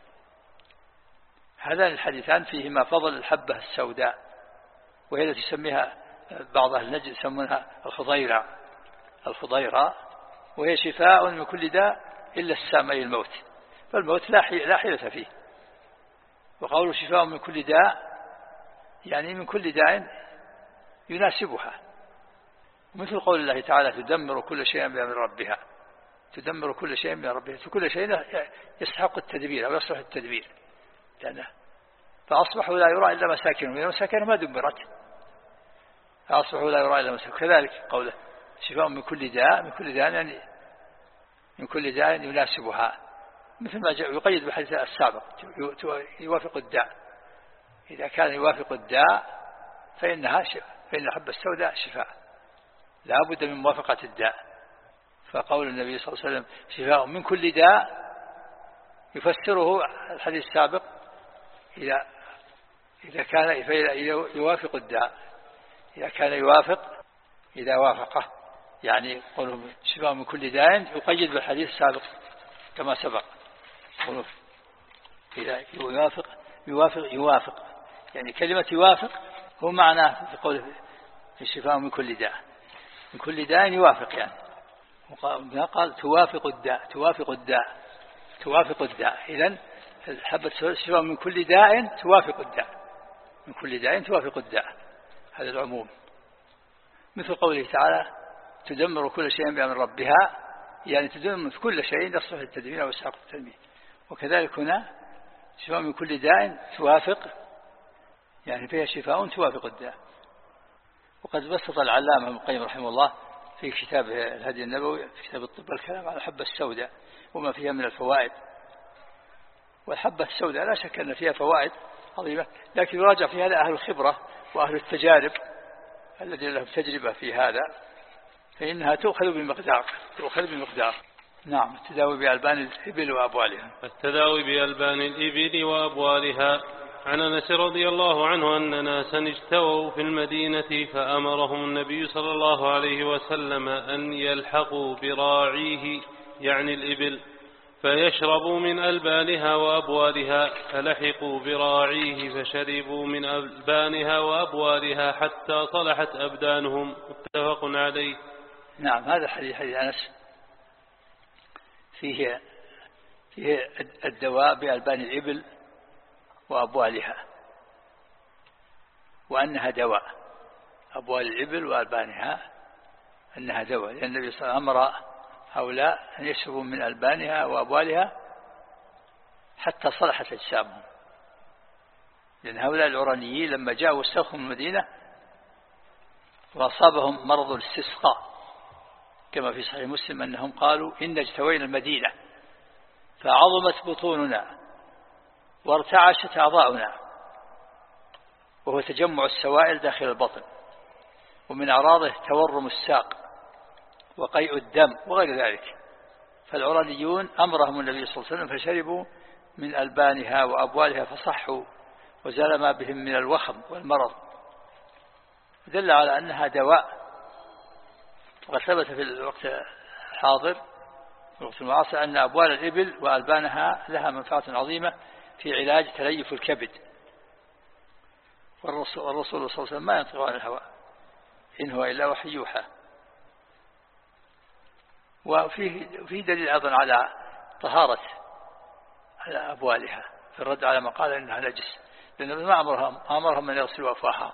هذان الحديثان فيهما فضل الحبة السوداء، وهي التي يسميها بعض أهل النجد يسمونها الخضيرة الخضيرة وهي شفاء من كل داء إلا السام أي الموت. فالموت لا حيلة فيه. وقوله شفاء من كل داء يعني من كل داء يناسبها، مثل قول الله تعالى تدمر كل شيء بأمر ربها، تدمر كل شيء بأمر ربها، فكل شيء يستحق التدبير أو يصلح التدبير، لأنه فأصبحوا لا يرى إلا مساكنهم، إذا مساكنهم ما دمرت فأصبحوا لا يرى إلا مساكنهم. كذلك قوله شفاء من كل داء، من كل داء يعني من كل داء يناسبها، مثل ما يقيد بالحديث السابق يوافق الداء، إذا كان يوافق الداء فإنها شفاء، فإن الحبة السوداء شفاء، لا بد من موافقة الداء. فقول النبي صلى الله عليه وسلم شفاء من كل داء يفسره الحديث السابق إذا إذا كان يوافق الداء، إذا كان يوافق إذا وافقه، يعني قوله شفاء من كل داء يقيد بالحديث السابق كما سبق. قوله إذا يوافق يوافق يوافق يعني كلمة يوافق هو معناه في قوله الشفاء من كل داء، من كل داء يوافق، يعني قال توافق الداء توافق الداء توافق الداء. إذن حبة الشفاء من كل داء توافق الداء، من كل داء توافق الداء، هذا العموم. مثل قوله تعالى تدمر كل شيء بأمر ربها، يعني تدمر كل شيء يصلح التدمير أو إسحاق التدمير. وكذلك هنا شفاء من كل داء توافق، يعني فيها شفاء توافق الداء. وقد بسط العلامة ابن القيم رحمه الله في كتابه الهدي النبوي في كتاب الطب الكلام على الحبة السوداء وما فيها من الفوائد. والحبة السوداء لا شك أن فيها فوائد عظيمة، لكن يراجع في هذا أهل الخبرة وأهل التجارب الذين لهم تجربة في هذا، فإنها تؤخذ بمقدار تؤخذ بمقدار. نعم. التداوي بألبان الإبل وأبوالها. التداوي بألبان الإبل وأبوالها. عن أنس رضي الله عنه أن ناسا اجتووا في المدينة فأمرهم النبي صلى الله عليه وسلم أن يلحقوا براعيه يعني الإبل فيشربوا من ألبانها وأبوالها، فلحقوا براعيه فشربوا من ألبانها وأبوالها حتى صلحت أبدانهم. متفق عليه. نعم. هذا حديث حديث أنس فيه فيه الدواء بألبان الإبل وأبوالها، وأنها دواء، أبوال الإبل وألبانها أنها دواء، لأن النبي صلى الله عليه وسلم أمر هؤلاء أن يشربوا من ألبانها وأبوالها حتى صلحت أجسامهم، لأن هؤلاء العرانيين لما جاءوا واستخدموا المدينة وأصابهم مرض الاستسقاء كما في صحيح مسلم أنهم قالوا إن اجتوينا المدينة فعظمت بطوننا وارتعشت أعضاؤنا، وهو تجمع السوائل داخل البطن، ومن أعراضه تورم الساق وقيء الدم وغير ذلك. فالعرانيون أمرهم النبي صلى الله عليه وسلم فشربوا من ألبانها وأبوالها فصحوا وزال ما بهم من الوخم والمرض، دل على أنها دواء. وقد ثبت في الوقت الحاضر في الوقت المعاصر أن أبوال الإبل وألبانها لها منفعة عظيمة في علاج تليف الكبد. والرسول, والرسول صلى الله عليه وسلم ما ينطق عن الهوى إن هو إلا وحي يوحى. وفيه دليل أيضا على طهارة على أبوالها في الرد على ما قال إنها نجس، لأنه ما أمرهم أمرهم من يغسلوا أفواحهم.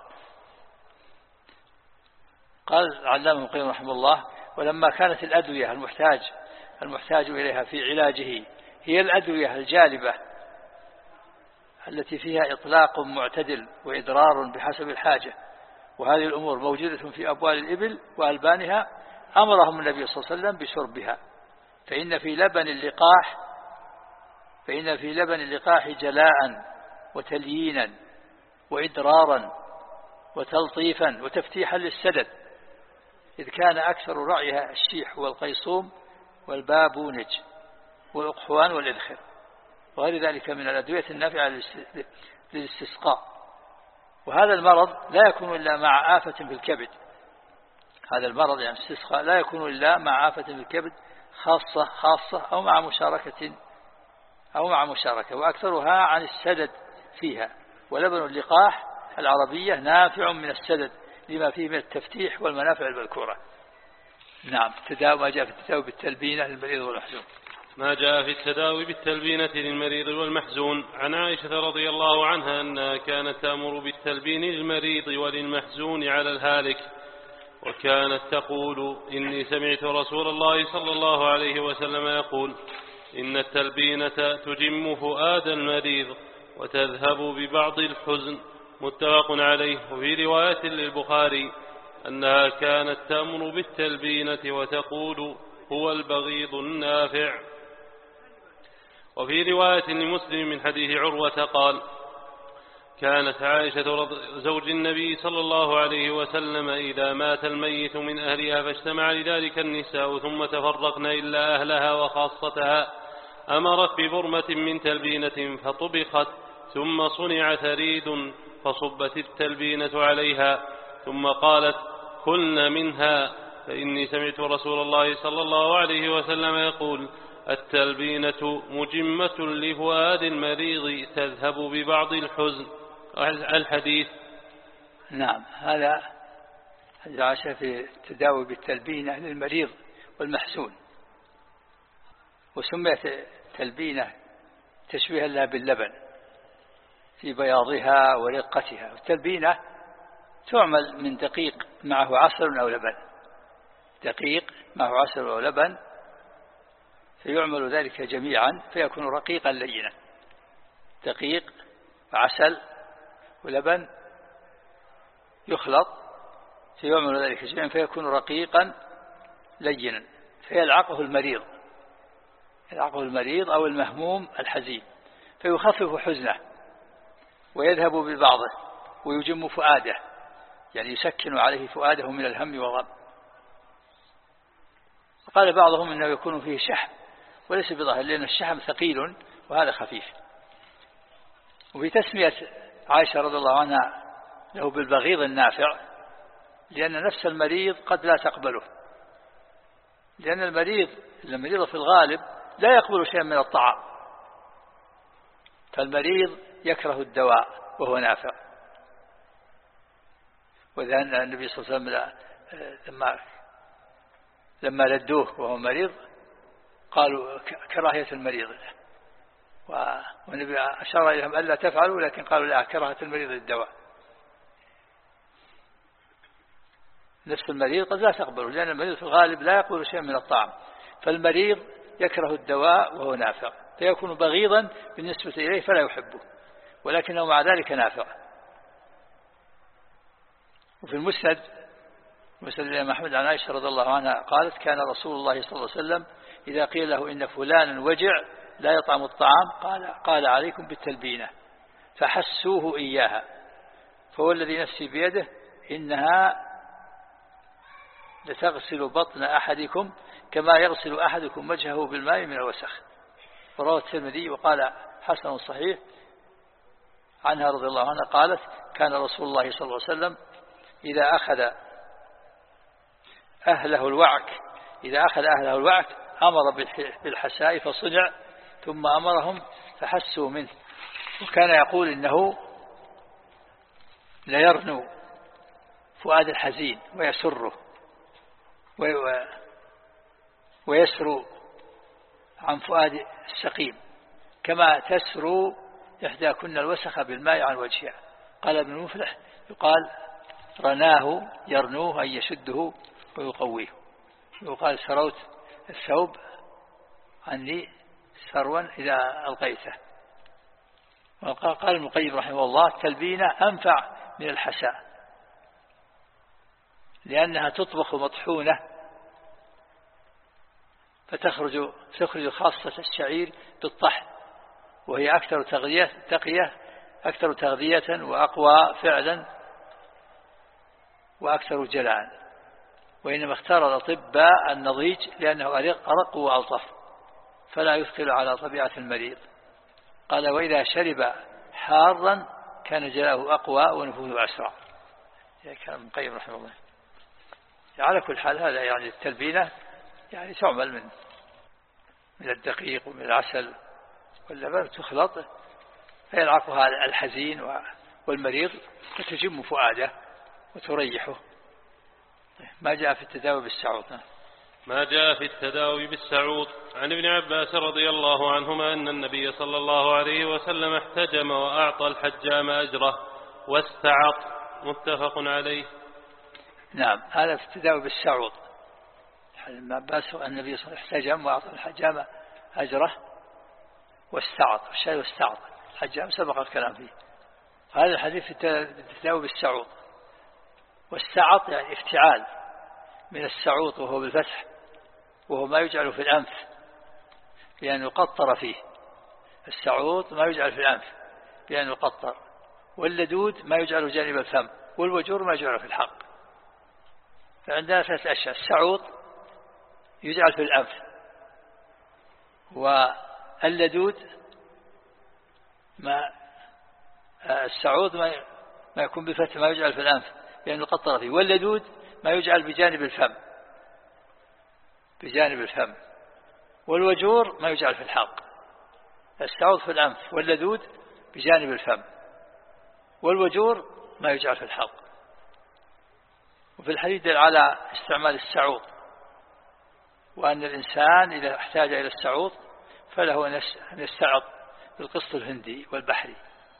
قال العلامة ابن القيم رحمه الله ولما كانت الأدوية المحتاج المحتاج إليها في علاجه هي الأدوية الجالبة التي فيها إطلاق معتدل وإضرار بحسب الحاجة، وهذه الأمور موجودة في أبوال الإبل وألبانها، أمرهم النبي صلى الله عليه وسلم بشربها. فإن في لبن اللقاح فإن في لبن اللقاح جلاء وتليينا وإدرارا وتلطيفا وتفتيحا للسدد، إذ كان أكثر رعيها الشيح والقيصوم والبابونج والأقحوان والإذخر وغير ذلك من الأدوية النافعة للاستسقاء. وهذا المرض لا يكون إلا مع آفة في الكبد، هذا المرض يعني الاستسقاء لا يكون إلا مع آفة في الكبد خاصة خاصة أو مع مشاركة أو مع مشاركة وأكثرها عن السدد فيها. ولبن اللقاح العربية نافع من السدد لما فيه من التفتيح والمنافع المذكورة. نعم. تداوي ما جاء في التداوي بالتلبينة للمريض والمحزون. ما جاء في التداوي بالتلبينة للمريض والمحزون. عن عائشة رضي الله عنها أنها كانت تأمر بالتلبين للمريض وللمحزون على الهالك، وكانت تقول إني سمعت رسول الله صلى الله عليه وسلم يقول إن التلبينة تجم فؤاد المريض وتذهب ببعض الحزن. متفق عليه. وفي رواية للبخاري أنها كانت تأمر بالتلبينة وتقول هو البغيض النافع. وفي رواية لمسلم من حديث عروة قال كانت عائشة زوج النبي صلى الله عليه وسلم إذا مات الميت من أهلها فاجتمع لذلك النساء ثم تفرقن إلا أهلها وخاصتها أمرت ببرمة من تلبينة فطبخت ثم صنع ثريد فصبت التلبينة عليها ثم قالت كلن منها فإني سمعت رسول الله صلى الله عليه وسلم يقول التلبينة مجمة لفؤاد المريض تذهب ببعض الحزن. الحديث. نعم، هذا عاش في التداوي بالتلبينة للمريض والمحزون، وسميت تلبينة تشبيها لها باللبن في بياضها ورقتها. التلبينة تعمل من دقيق معه عسل أو لبن، دقيق معه عسل أو لبن، فيعمل ذلك جميعا فيكون رقيقا لينا. دقيق وعسل ولبن يخلط فيعمل ذلك جميعا فيكون رقيقا لينا، فيلعقه المريض يلعقه المريض أو المهموم الحزين فيخفف حزنه ويذهب ببعضه ويجم فؤاده، يعني يسكن عليه فؤاده من الهم والغم. قال بعضهم إنه يكون فيه شحم وليس بظاهر، لأن الشحم ثقيل وهذا خفيف. وفي تسمية عائشة رضي الله عنها له بالبغيض النافع لأن نفس المريض قد لا تقبله، لأن المريض المريض في الغالب لا يقبل شيئا من الطعام، فالمريض يكره الدواء وهو نافع. وإذا النبي صلى الله عليه وسلم لما لما لدوه وهو مريض قالوا كراهية المريض، والنبي أشار إليهم ألا تفعلوا، لكن قالوا لا، كراهة المريض للدواء. نفس المريض قد لا تقبله، لأن المريض في الغالب لا يقبل شيئا من الطعام، فالمريض يكره الدواء وهو نافع فيكون بغيضا بالنسبة إليه فلا يحبه، ولكنه مع ذلك نافع. وفي المسند مسند الإمام أحمد عن عائشة رضي الله عنها قالت كان رسول الله صلى الله عليه وسلم إذا قيل له إن فلانا وجع لا يطعم الطعام قال, قال عليكم بالتلبينة فحسوه إياها، فهو الذي نفسي بيده إنها لتغسل بطن أحدكم كما يغسل أحدكم وجهه بالماء من الوسخ. رواه الترمذي وقال حسن صحيح. عنها رضي الله عنها قالت كان رسول الله صلى الله عليه وسلم إذا أخذ أهله الوعك إذا أخذ أهله الوعك أمر بالحساء فصنع ثم أمرهم فحسوا منه، وكان يقول إنه ليرنو فؤاد الحزين ويسره ويسرو عن فؤاد السقيم كما تسرو إحداكن الوسخ بالماء عن وجهها. قال ابن مفلح يقال رناه يرنوه أن يشده ويقويه، ويقال سروت الثوب عني سروا إذا ألقيته. وقال ابن القيم رحمه الله التلبينة أنفع من الحساء لأنها تطبخ مطحونة فتخرج تخرج خاصة الشعير بالطحن، وهي أكثر تغذية تقية أكثر تغذية وأقوى فعلا وأكثر جلاء. وإنما اختار الأطباء النضيج لأنه أرق وألطف فلا يثقل على طبيعة المريض. قال وإذا شرب حارا كان جلاءه أقوى ونفوذه أسرع. كان ابن القيم رحمه الله. على كل حال هذا يعني التلبينة يعني تعمل من من الدقيق ومن العسل واللبن تخلط فيلعقها الحزين والمريض فتجم فؤاده وتريحه. ما جاء في التداوي بالسعوط. ما جاء في التداوي بالسعوط. عن ابن عباس رضي الله عنهما أن النبي صلى الله عليه وسلم احتجم وأعطى الحجام أجره واستعط. متفق عليه. نعم، هذا في التداوي بالسعوط. ابن عباس النبي صلى الله عليه وسلم احتجم وأعطى الحجام أجره واستعط. الشيء واستعط الحجام سبق الكلام فيه. هذا الحديث في التداوي بالسعوط. والسعط يعني افتعال من السعوط وهو بالفتح، وهو ما يجعل في الأنف بأن يقطر فيه. السعوط ما يجعل في الأنف بأن يقطر، واللدود ما يجعل جانب الفم، والوجور ما يجعل في الحلق. فعندنا ثلاث أشياء: السعوط يجعل في الأنف، واللدود ما السعوط ما ما يكون بفتح ما يجعل في الأنف لأنه قطر فيه، واللدود ما يجعل بجانب الفم بجانب الفم، والوجور ما يجعل في الحلق. السعوط في الأنف، واللدود بجانب الفم، والوجور ما يجعل في الحلق. وفي الحديث دل على استعمال السعوط، وأن الإنسان إذا احتاج إلى السعوط فله أن يستعط بالقسط الهندي والبحري.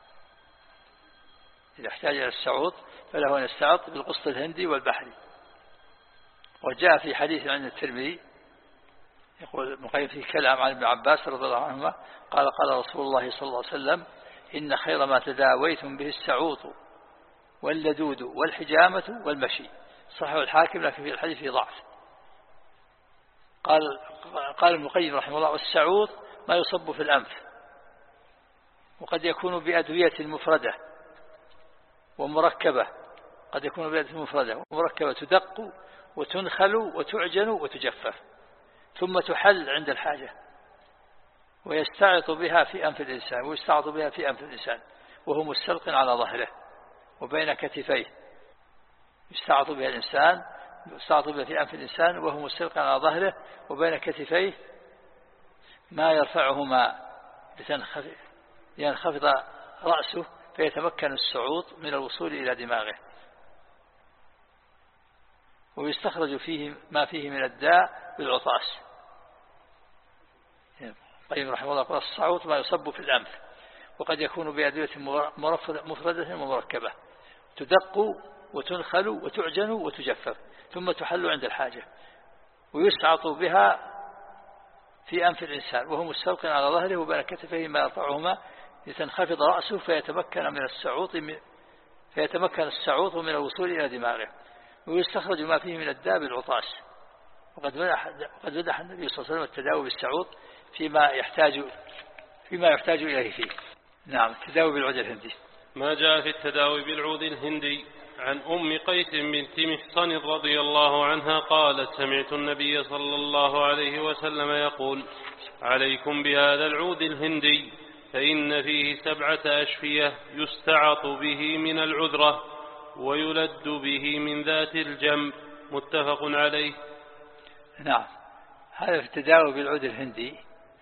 إذا احتاج إلى السعوط فله أن يستعط بالقسط الهندي والبحري. وجاء في حديث عند الترمذي يقول ابن القيم فيه كلام عن ابن عباس رضي الله عنهما قال قال رسول الله صلى الله عليه وسلم: إن خير ما تداويتم به السعوط واللدود والحجامة والمشي. صحيح الحاكم لكن في الحديث فيه ضعف. قال قال ابن القيم رحمه الله: والسعوط ما يصب في الأنف، وقد يكون بأدوية مفردة ومركبة قد يكون بأدوية مفردة ومركبة تدق وتنخل وتعجن وتجفف ثم تحل عند الحاجة، ويستعط بها في أنف الإنسان ويستعط بها في أنف الإنسان وهو مستلق على ظهره وبين كتفيه. يستعط بها الإنسان يستعط بها في أنف الإنسان وهو مستلق على ظهره وبين كتفيه ما يرفعهما لينخفض رأسه فيتمكن الصعود من الوصول إلى دماغه، ويستخرج فيه ما فيه من الداء بالعطاس. قيم رحمه الله قال: الصعود ما يصب في الأنف، وقد يكون بأدوية مفردة ومركبة تدق وتنخل وتعجن وتجفف ثم تحل عند الحاجة، ويسعط بها في أنف الإنسان وهو مستلق على ظهره وبين كتفيه ما يرفعهما لتنخفض رأسه فيتمكن من السعوط فيتمكن السعوط من الوصول إلى دماغه، ويستخرج ما فيه من الداء بالعطاس. وقد مدح وقد مدح النبي صلى الله عليه وسلم التداوي بالسعوط فيما يحتاج فيما يحتاج إليه فيه. نعم. التداوي بالعود الهندي. ما جاء في التداوي بالعود الهندي. عن أم قيس بنت محصن رضي الله عنها قالت: سمعت النبي صلى الله عليه وسلم يقول: عليكم بهذا العود الهندي فإن فيه سبعة أشفية يستعط به من العذرة ويلد به من ذات الجنب. متفق عليه. نعم. هذا في التداوي بالعود الهندي.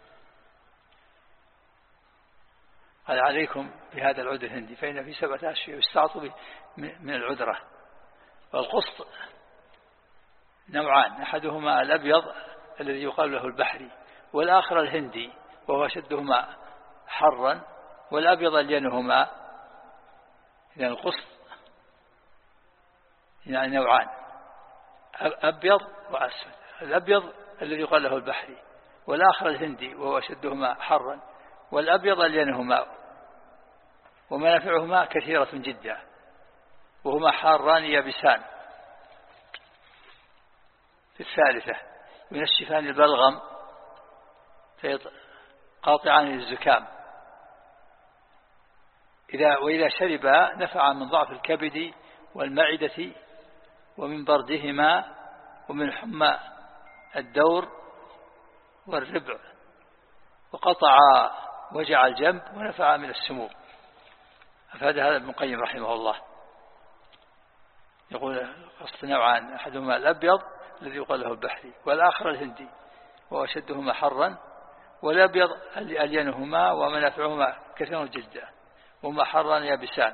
قال: عليكم بهذا العود الهندي فإن فيه سبعة أشفية يستعط به من العذرة. والقسط نوعان: أحدهما الأبيض الذي يقال له البحري، والآخر الهندي وهو أشدهما حرا، والأبيض ألينهما. يعني القسط يعني نوعان: أبيض وأسود. الأبيض الذي يقال له البحري، والآخر الهندي وهو أشدهما حرا، والأبيض ألينهما، ومنافعهما كثيرة جدا، وهما حاران يابسان. في الثالثة: ينشفان البلغم قاطعان للزكام، إذا وإذا شربا نفع من ضعف الكبد والمعدة ومن بردهما ومن حمى الدور والربع، وقطع وجع الجنب ونفع من السموم. أفاد هذا ابن القيم رحمه الله. يقول: قسط نوعان: أحدهما الأبيض الذي يقال له البحري، والآخر الهندي وهو أشدهما حرا، والأبيض ألينهما ومنافعهما كثير جدا، وهما حران يابسان.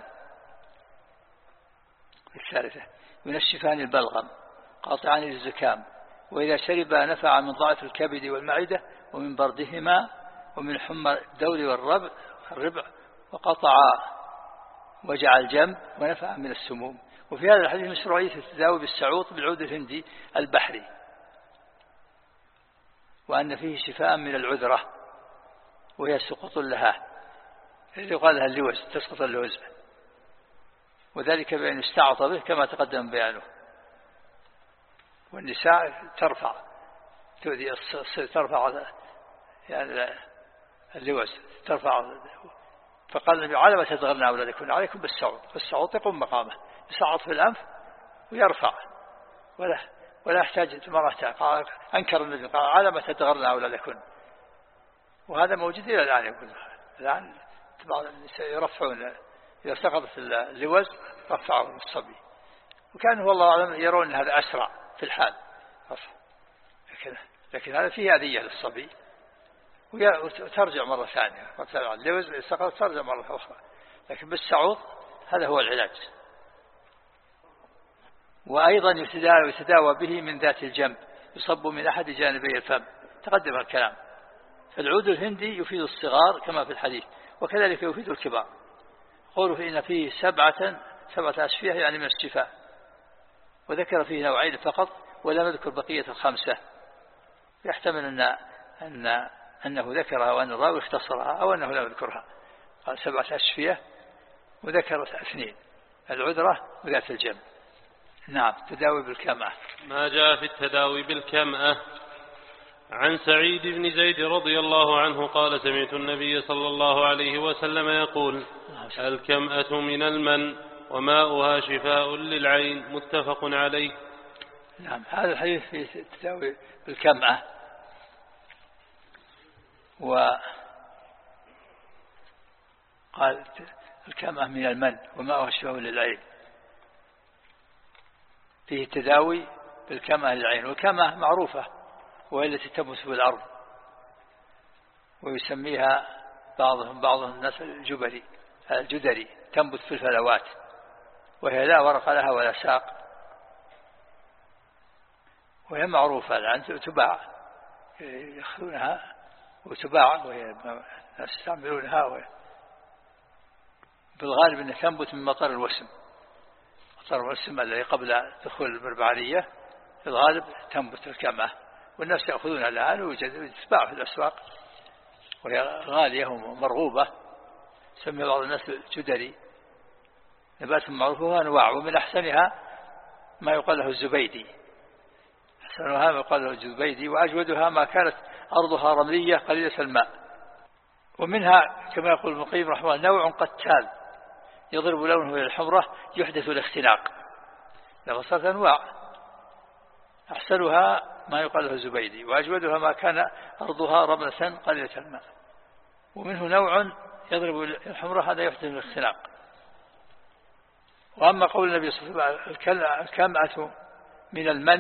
الثالثة: ينشفان البلغم قاطعان للزكام، وإذا شربا نفع من ضعف الكبد والمعدة ومن بردهما ومن حمى الدور والربع الربع وقطع وجع الجنب ونفع من السموم. وفي هذا الحديث مشروعية التداوي بالسعوط بالعود الهندي البحري، وأن فيه شفاء من العذرة وهي سقط لها اللي يقال لها اللوز، تسقط اللوز، وذلك بأن يستعط به كما تقدم بيانه. والنساء ترفع تؤذي ترفع يعني اللوز، ترفع فقال النبي على ما تدغرن أولادكم عليكم بالسعود، فالسعود يقوم مقامه يسعط في الأنف ويرفع ولا ولا يحتاج مرة. قال أنكر النبي قال على ما تدغرن أولادكم، وهذا موجود إلى الآن. يقول الآن بعض النساء يرفعون إذا سقطت اللوز رفعوا الصبي، وكان والله أعلم يرون هذا أسرع في الحال رفع. لكن, لكن هذا فيه أذية للصبي وترجع مرة ثانية، اللوز سقطت ترجع مرة أخرى. لكن بالسعود هذا هو العلاج. وأيضا يتداوى به من ذات الجنب، يصب من أحد جانبي الفم، تقدم الكلام. فالعود الهندي يفيد الصغار كما في الحديث، وكذلك يفيد الكبار. قولوا فإن فيه سبعة سبعة أشفية يعني من الشفاء، وذكر فيه نوعين فقط ولم يذكر بقية الخمسة. يحتمل أن أن أنه ذكرها وأن الراوي اختصرها أو أنه لم يذكرها. قال سبعة أشفية وذكر اثنين، العذرة وذات الجنب. نعم. تداوي بالكمأة. ما جاء في التداوي بالكمأة. عن سعيد بن زيد رضي الله عنه قال سمعت النبي صلى الله عليه وسلم يقول الكمأة من المن وماؤها شفاء للعين، متفق عليه. نعم. هذا الحديث في التداوي بالكمأة. وقال الكمأة من المن وماؤها شفاء للعين، فيه التداوي بالكمأة للعين. والكمأة معروفة وهي التي تنبت في الأرض، ويسميها بعضهم بعض الناس الجبري الجدري، تنبت في الفلوات، وهي لا ورق لها ولا ساق، وهي معروفة الآن تباع، يأخذونها وتباع، وهي يستعملونها، وهي بالغالب أنها تنبت من مطر الوسم. مطر الوسم الذي قبل دخول المربعانية في الغالب تنبت الكمأة، والناس يأخذونها الآن وتتباع في الأسواق، وهي غالية ومرغوبة. سمي بعض الناس الجدري. نبات معروف وأنواع، ومن أحسنها ما يقال له الزبيدي، أحسنها ما يقال له الزبيدي، وأجودها ما كانت أرضها رملية قليلة الماء. ومنها كما يقول ابن القيم رحمه الله نوع قتال يضرب لونه إلى الحمرة يحدث الاختناق. لو صارت أنواع، أحسنها ما يقال له الزبيدي، وأجودها ما كان أرضها رملة قليلة الماء. ومنه نوع يضرب الحمرة هذا يحدث الاختناق. وأما قول النبي صلى الله عليه وسلم الكمأة من المن،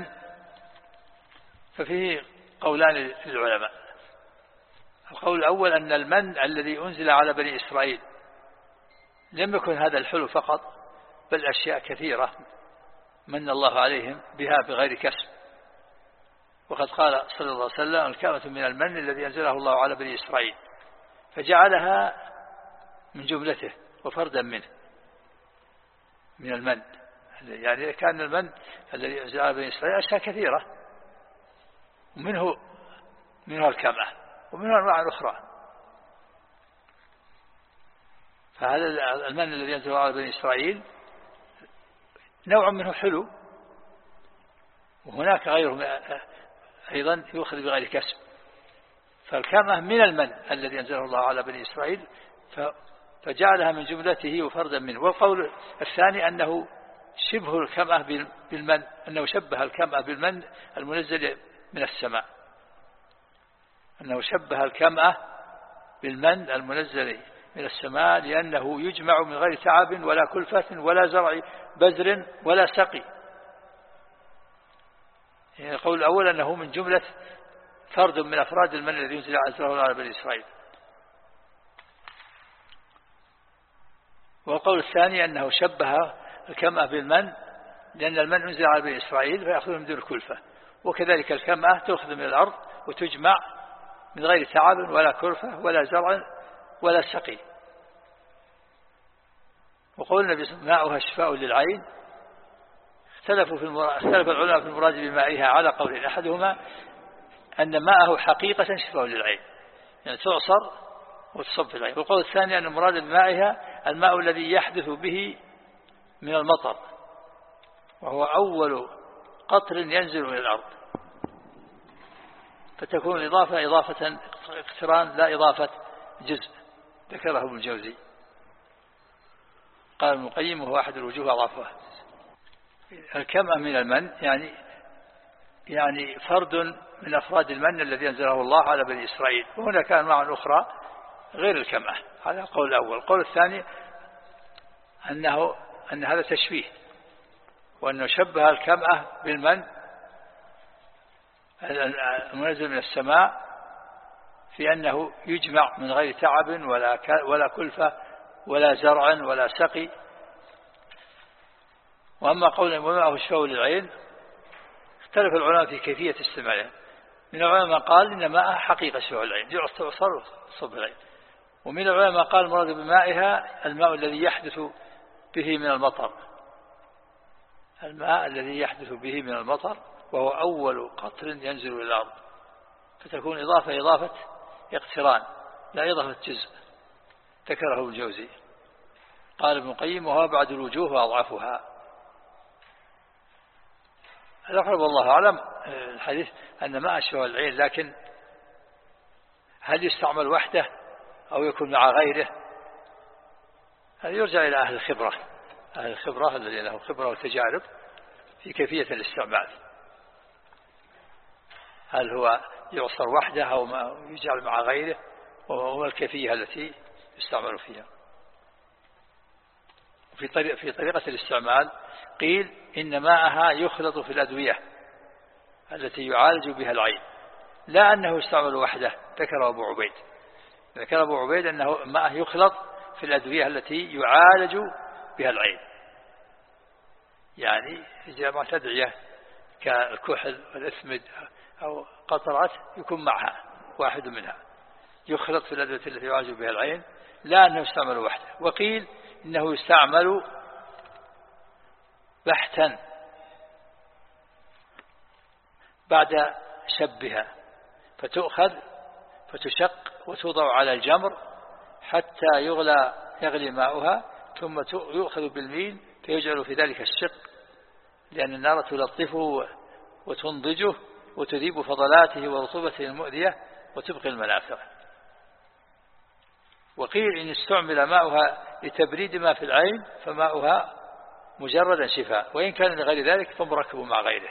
ففيه قولان للعلماء. القول الأول أن المن الذي أنزل على بني إسرائيل لم يكن هذا الحلو فقط، بل أشياء كثيرة من الله عليهم بها بغير كسب. وقد قال صلى الله عليه وسلم الكمأة من المن الذي أنزله الله على بني إسرائيل، فجعلها من جملته وفردا منه من المن. يعني كان المن الذي أنزل على بني إسرائيل أشياء كثيرة، ومنه منها الكمأة ومنها أنواع أخرى. فهذا المن الذي أنزل على بني إسرائيل نوع منه حلو، وهناك غيره أيضا يؤخذ بغير كسب. فالكمأة من المن الذي أنزله الله على بني إسرائيل فجعلها من جملته وفردا منه. والقول الثاني أنه شبه الكمأة بالمن، أنه شبه الكمأة بالمن المنزل من السماء، أنه شبه الكمأة بالمن المنزل من السماء، لأنه يجمع من غير تعب ولا كلفة ولا زرع بذر ولا سقي. يعني القول الأول أنه من جملة فرد من أفراد المن الذي ينزل على بني إسرائيل. والقول الثاني أنه شبه الكمأة بالمن، لأن المن ينزل على بني إسرائيل فيأخذه من دون الكلفة، وكذلك الكمأة تأخذ من الأرض وتجمع من غير تعب ولا كلفة ولا زرع ولا سقي. وقول النبي صلى الله عليه وسلم ماؤها شفاء للعين. اختلفوا في المراد، اختلف العلماء في المراد بمائها على قولين، أحدهما أن ماءه حقيقة شفاء للعين، يعني تعصر وتصب في العين. والقول الثاني أن المراد بمائها الماء الذي يحدث به من المطر، وهو أول قطر ينزل من الأرض، فتكون الإضافة إضافة اقتران لا إضافة جزء، ذكره ابن الجوزي قال ابن القيم وهو أحد الوجوه أضعفها. الكمأة من المن يعني يعني فرد من أفراد المن الذي أنزله الله على بني إسرائيل، وهنا كان معا أخرى غير الكمأة. هذا القول الأول. القول الثاني أنه أن هذا تشبيه، وأنه شبه الكمأة بالمن المنزل من السماء في أنه يجمع من غير تعب ولا ولا كلفة ولا زرع ولا سقي. وأما قول وماءه شفاء للعين اختلف العلماء في كيفية استعماله. من العلماء قال إن ماءها حقيقة شفاء العين يعصر صب العين، ومن العلماء قال المراد بمائها الماء الذي يحدث به من المطر، الماء الذي يحدث به من المطر، وهو أول قطر ينزل إلى الأرض، فتكون إضافة إضافة اقتران لا إضافة جزء، ذكره الجوزي. قال ابن القيم وهو بعد الوجوه وأضعفها. الأقرب والله أعلم الحديث أن ماء شفاء العين، لكن هل يستعمل وحده أو يكون مع غيره؟ هذا يرجع إلى أهل الخبرة، أهل الخبرة الذين لهم خبرة وتجارب في كيفية الاستعمال، هل هو يعصر وحده أو يجعل مع غيره، وما الكيفية التي يستعمل فيها. في طريقة, في طريقة الاستعمال قيل إن ماءها يخلط في الأدوية التي يعالج بها العين، لا أنه يستعمل وحده. ذكر أبو عبيد ذكر أبو عبيد أنه ماءه يخلط في الأدوية التي يعالج بها العين، يعني جمع تدعية كالكحل والإثمد أو قطرات يكون معها واحد منها يخلط في الأدوية التي يعالج بها العين، لا أنه يستعمل وحده. وقيل إنه يستعمل بحتا بعد شبها، فتؤخذ فتشق وتوضع على الجمر حتى يغلى يغلي ماؤها، ثم يؤخذ بالميل فيجعل في ذلك الشق، لأن النار تلطفه وتنضجه وتذيب فضلاته ورطوبته المؤذية وتبقي المنافع. وقيل إن استعمل ماؤها لتبريد ما في العين فماؤها مجردا شفاء، وإن كان لغير ذلك فمركب مع غيره.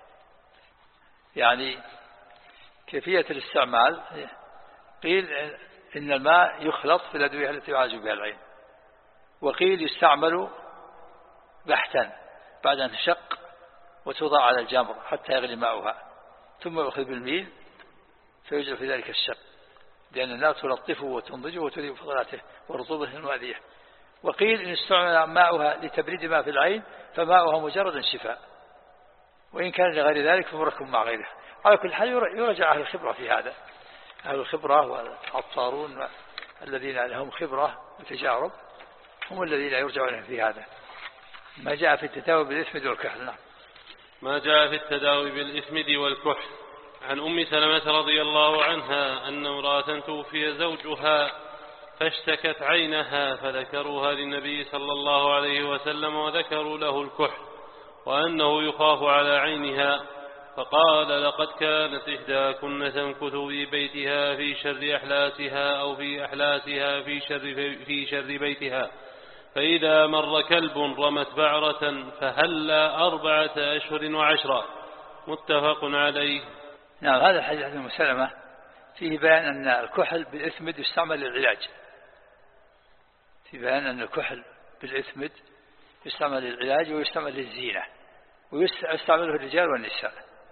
يعني كيفية الاستعمال قيل إن الماء يخلط في الأدوية التي يعالج بها العين، وقيل يستعمل بحتا بعد أن تشق وتوضع على الجمر حتى يغلي ماؤها، ثم يأخذ بالميل فيجعل في ذلك الشق، لأن النار تلطفه وتنضجه وتذيب فضلاته ورطوبته المؤذية. وقيل إن استعمل ماؤها لتبريد ما في العين فماؤها مجرد شفاء، وإن كان لغير ذلك فمركب مع غيره. على كل حال يرجع أهل الخبرة في هذا، أهل الخبرة والعطارون الذين لهم خبرة وتجارب هم الذين يرجعون في هذا. ما جاء في التداوي بالإثمد والكحل. ما جاء في التداوي بالإثمد والكحل. عن أم سلمة رضي الله عنها أن امرأة توفي زوجها فاشتكت عينها، فذكروها للنبي صلى الله عليه وسلم وذكروا له الكحل وأنه يخاف على عينها، فقال لقد كانت إحداكن تمكث في بيتها في شر أحلاسها أو في أحلاسها في شر, في شر بيتها، فإذا مر كلب رمت بعرة فهلا أربعة أشهر وعشرة. متفق عليه. نعم. هذا الحديث عن أم سلمة فيه بيان أن الكحل بالإثمد يستعمل للعلاج، في بيان أن الكحل بالإثمد يستعمل للعلاج ويستعمل للزينة، ويستعمله الرجال والنساء.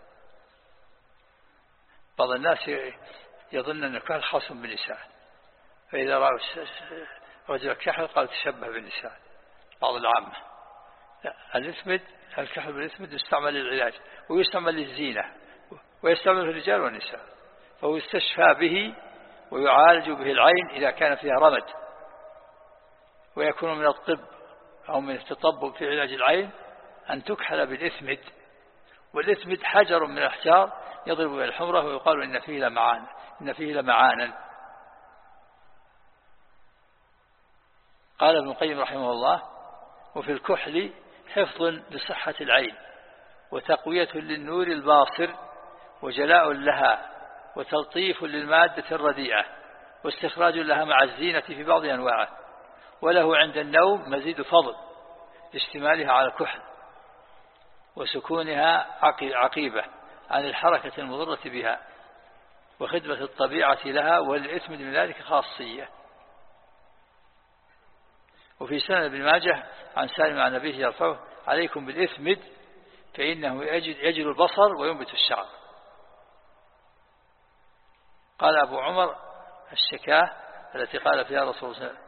بعض الناس يظن أن الكحل خاص بالنساء، فإذا رأوا رجل الكحل قال تشبه بالنساء بعض العامة. لا، الإثمد الكحل بالإثمد يستعمل للعلاج ويستعمل للزينة ويستعمله الرجال والنساء، فهو يستشفى به ويعالج به العين إذا كان فيها رمد، ويكون من الطب أو من التطبب في علاج العين أن تكحل بالإثمد. والإثمد حجر من الأحجار يضرب به الحمرة، ويقال إن فيه لمعان إن فيه لمعانا. قال ابن القيم رحمه الله: وفي الكحل حفظ لصحة العين وتقوية للنور الباصر وجلاء لها وتلطيف للمادة الرديئة واستخراج لها مع الزينة في بعض أنواعه وله عند النوم مزيد فضل لاشتمالها على الكحل وسكونها عقيبة عن الحركة المضرة بها وخدمة الطبيعة لها، والإثم من ذلك خاصية. وفي سنن ابن ماجه عن سالم عن نبيه يرفعه: عليكم بالإثمد فإنه يجد, يجد البصر وينبت الشعر. قال أبو عمر: الشكاه التي قال فيها رسول الله صلى الله عليه وسلم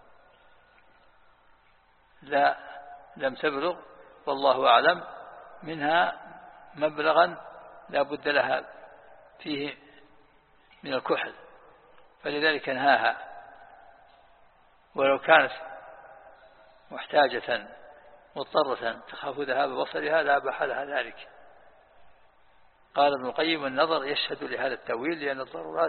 لا لم تبلغ والله أعلم، منها مبلغا لا بد لها فيه من الكحل، فلذلك نهاها، ولو كانت محتاجة مضطرة تخاف ذهاب بصرها لا أباح لها ذلك. قال ابن القيم: النظر يشهد لهذا التأويل، لأن الضرورات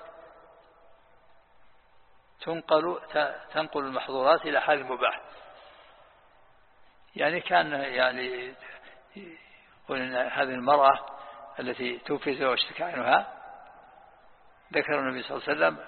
تنقل تنقل المحظورات إلى حال المباح. يعني كان يعني يقول إن هذه المرأة التي توفي زوجها واشتكى عنها، ذكر النبي صلى الله عليه وسلم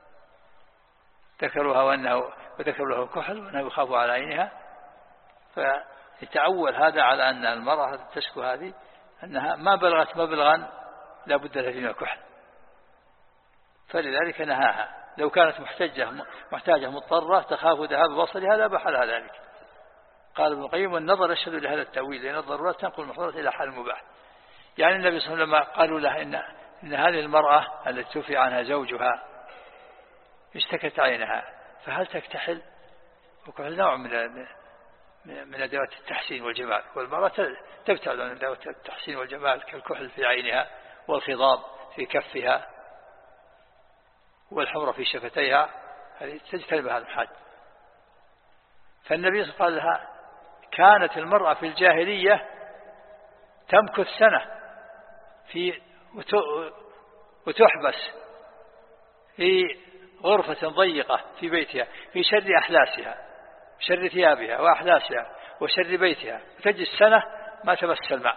ذكروها وأنه وذكروا له الكحل وأنه يخاف على عينها، فيتعول هذا على أن المرأة تشكو هذه أنها ما بلغت مبلغا لا بد لها من الكحل، فلذلك نهاها. لو كانت محتاجة محتاجة مضطرة تخاف ذهاب بصرها لا أباح لها ذلك. قال ابن القيم: النظر يشهد لهذا التأويل، لأن الضرورات تنقل المحظورات إلى حال المباح. يعني النبي صلى الله عليه وسلم قالوا له إن, إن هذه المرأة التي توفي عنها زوجها اشتكت عينها، فهل تكتحل؟ وكحل نوع من من أدوات التحسين والجمال، والمرأة تبتعد عن أدوات التحسين والجمال كالكحل في عينها والخضاب في كفها والحمرة في شفتيها، هذه تجتنب هذا الحد. فالنبي صلى الله عليه وسلم قال لها: كانت المرأة في الجاهلية تمكث سنة في وتحبس في غرفة ضيقة في بيتها في شر أحلاسها، شر ثيابها وأحلاسها وشر بيتها، وتجلس سنة ما تمس الماء،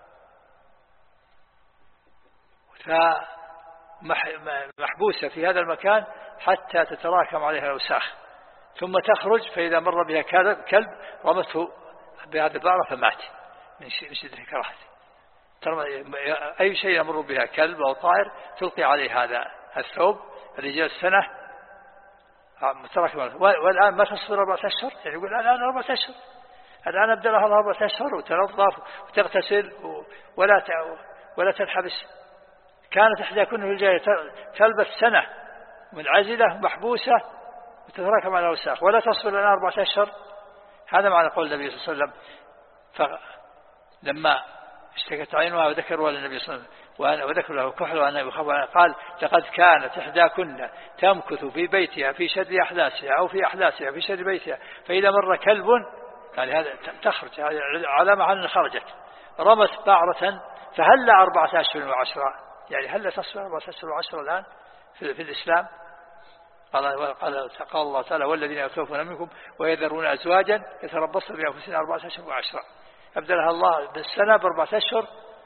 فمحبوسة في هذا المكان حتى تتراكم عليها الأوساخ، ثم تخرج فإذا مر بها كلب رمته بهذا البعرة فمات من شدة كراهته. أي شيء يمر بها كلب أو طائر تلقي عليه هذا الثوب الرجال سنة متراكمة، والآن ما تصبر أربعة أشهر، يعني يقول الآن أربعة أشهر، الآن أبدأ لها أربعة أشهر وتنظف وتغتسل ولا ولا تنحبس. كانت إحداكن في الجاهلية تلبس سنة منعزلة محبوسة وتتراكم على الأوساخ ولا تصبر الآن أربعة أشهر. هذا معنى قول النبي صلى الله عليه وسلم. فلما اشتكت عينها وذكروا للنبي صلى الله عليه وسلم وذكر له كحل وأنه يخاف، قال: لقد كانت إحداكن تمكث في بيتها في شر أحلاسها أو في أحلاسها في شر بيتها، فإذا مر كلب يعني هذا تخرج، هذه علامة على أن خرجت، رمت بعرة فهل أربعة أشهر وعشرة، يعني هل تصبر أربعة أشهر وعشرة الآن في, في الإسلام؟ قال, قال, قال الله تعالى: والذين يتوفون منكم ويذرون أزواجا يتربصن بأنفسهن أربعة أشهر وعشرة. أبدلها الله بالسنة بأربعة أشهر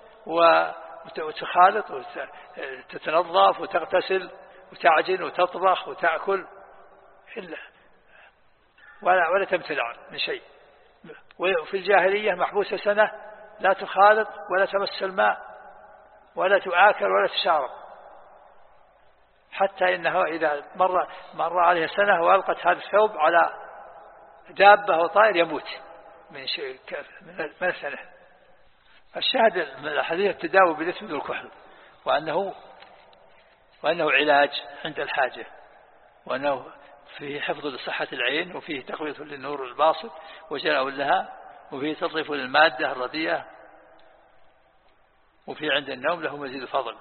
وتخالط وتتنظف وتغتسل وتعجن وتطبخ وتأكل إلا ولا, ولا تمتنع من شيء. وفي الجاهلية محبوسة سنة لا تخالط ولا تمس الماء ولا تآكل ولا تشارب، حتى إنه إذا مر, مر عليها سنة وألقت هذا الثوب على دابة أو طائر يموت من شيء من السنة. الشاهد من الحديث التداوي بالإثم والكحل، وأنه وأنه علاج عند الحاجة، وأنه فيه حفظ لصحة العين، وفيه تقوية للنور الباسط وجلاء لها، وفيه تطريف للمادة الرديئة، وفيه عند النوم له مزيد فضل،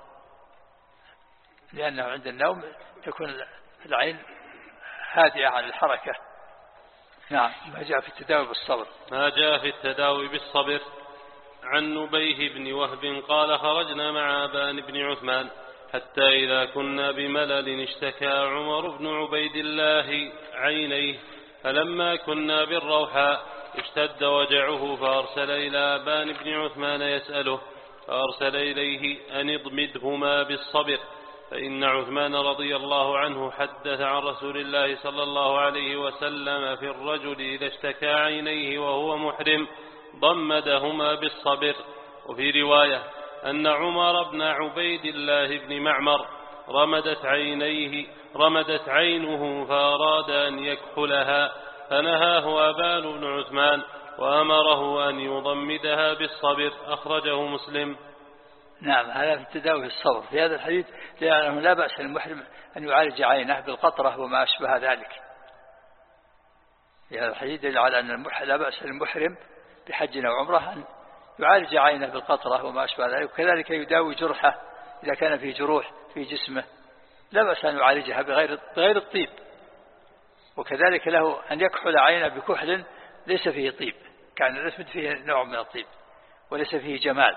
لأنه عند النوم تكون العين هادئة عن الحركة. نعم. ما جاء في التداوي بالصبر ما جاء في التداوي بالصبر. عن نبيه بن وهب قال: خرجنا مع أبان بن عثمان حتى إذا كنا بملل اشتكى عمر بن عبيد الله عينيه، فلما كنا بالروحاء اشتد وجعه فأرسل إلى أبان بن عثمان يسأله، فأرسل إليه أن اضمدهما بالصبر، فإن عثمان رضي الله عنه حدث عن رسول الله صلى الله عليه وسلم في الرجل إذا اشتكى عينيه وهو محرم ضمدهما بالصبر. وفي رواية أن عمر بن عبيد الله بن معمر رمدت عينيه رمدت عينه فأراد أن يكحلها فنهاه أبان بن عثمان وأمره أن يضمدها بالصبر. أخرجه مسلم. نعم، هذا في التداوي بالصبر. في هذا الحديث لأنه لا بأس للمحرم أن يعالج عينه بالقطرة وما أشبه ذلك. في هذا الحديث دليل على أن لا بأس للمحرم بحج أو عمرة أن يعالج عينه بالقطرة وما أشبه ذلك، وكذلك يداوي جرحه إذا كان فيه جروح في جسمه لا بأس أن يعالجها بغير بغير الطيب. وكذلك له أن يكحل عينه بكحل ليس فيه طيب، كان الرسم فيه نوع من الطيب وليس فيه جمال،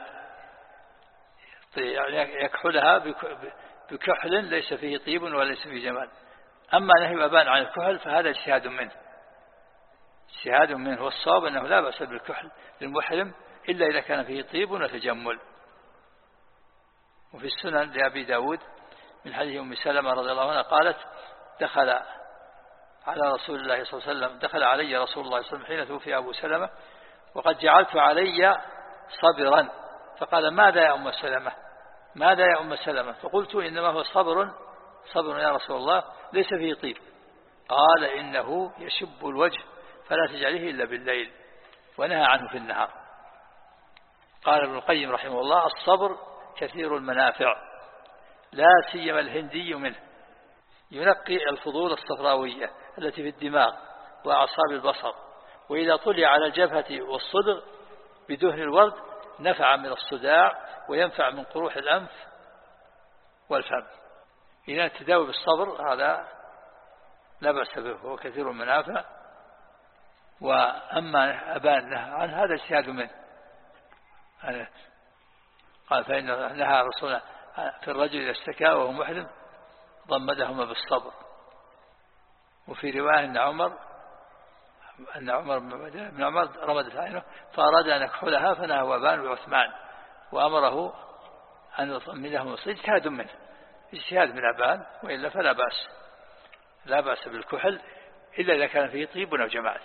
يعني يكحلها بكحل ليس فيه طيب وليس فيه جمال. أما نهي أبان عن الكحل فهذا اجتهاد منه اجتهاد منه والصواب أنه لا بأس بالكحل للمحرم إلا إذا كان فيه طيب وتجمل. وفي السنن لأبي داود من حديث أم سلمة رضي الله عنها قالت دخل على رسول الله صلى الله عليه وسلم دخل علي رسول الله صلى الله عليه وسلم حين توفي أبو سلمة وقد جعلت علي صبرا، فقال ماذا يا أم سلمة ماذا يا أم سلمة فقلت إنما هو صبر صبر يا رسول الله ليس فيه طيب. قال إنه يشب الوجه فلا تجعله إلا بالليل ونهى عنه في النهار. قال ابن القيم رحمه الله الصبر كثير المنافع لا سيما الهندي منه، ينقي الفضول الصفراوية التي في الدماغ وأعصاب البصر، وإذا طلع على الجبهة والصدغ بدهن الورد نفع من الصداع وينفع من قروح الأنف والفم. إذا التداوي بالصبر هذا لا بأس به هو كثير المنافع. وأما أبان نهى عن هذا اجتهاد منه. قال فإن نهى رسولنا في الرجل إذا اشتكى وهو محرم ضمدهما بالصبر. وفي رواية أن عمر أن عمر بن عمر رمدت عينه فأراد أن يكحلها فنهى أبان وعثمان وأمره أن يضمدهما. اجتهاد منه اجتهاد من أبان، وإلا فلا بأس لا بأس بالكحل إلا إذا كان فيه طيب أو جمال.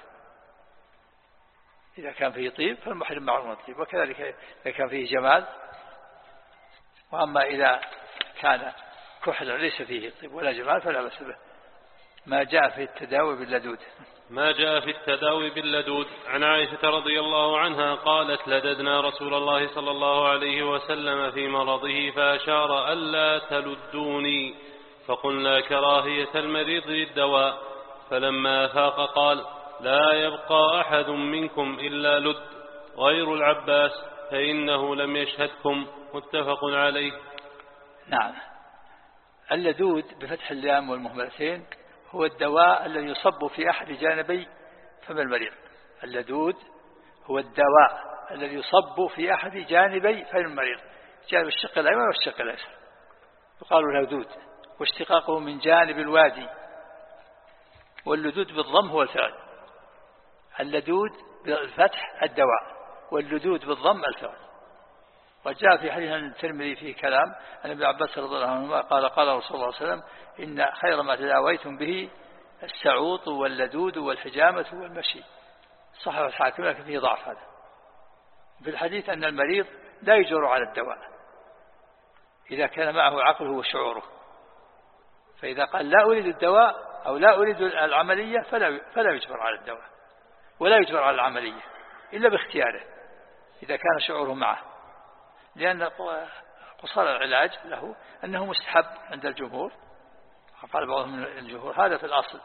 إذا كان فيه طيب فالمحرم معه الطيب، وكذلك إذا كان فيه جمال. وأما إذا كان كحل ليس فيه طيب ولا جمال فلا بأس به. ما جاء في التداوي باللدود ما جاء في التداوي باللدود. عن عائشة رضي الله عنها قالت لددنا رسول الله صلى الله عليه وسلم في مرضه فأشار ألا تلدوني فقلنا كراهية المريض للدواء، فلما أفاق قال لا يبقى أحد منكم إلا لد غير العباس فإنه لم يشهدكم. متفق عليه. نعم، اللدود بفتح اللام والمهملتين هو الدواء الذي يصب في أحد جانبي فم المريض. اللدود هو الدواء الذي يصب في أحد جانبي فم المريض، جانب الشق الأيمن والشق الأيسر يقال له دود، واشتقاقه من جانب الوادي. واللدود بالضم هو الفعل. اللدود بالفتح الدواء واللدود بالضم الفعل. وجاء في حديث الترمذي فيه كلام عن ابن عباس رضي الله عنهما قال قال رسول الله صلى الله عليه وسلم إن خير ما تداويتم به السعوط واللدود والحجامة والمشي. صحيح الحاكم لكن فيه ضعف. هذا في الحديث أن المريض لا يجر على الدواء إذا كان معه عقله وشعوره، فإذا قال لا أريد الدواء أو لا أريد العملية فلا فلا يجبر على الدواء ولا يجبر على العملية إلا باختياره إذا كان شعوره معه، لأن قصار العلاج له أنه مستحب عند الجمهور. قال بعضهم من الجمهور هذا في الأصل.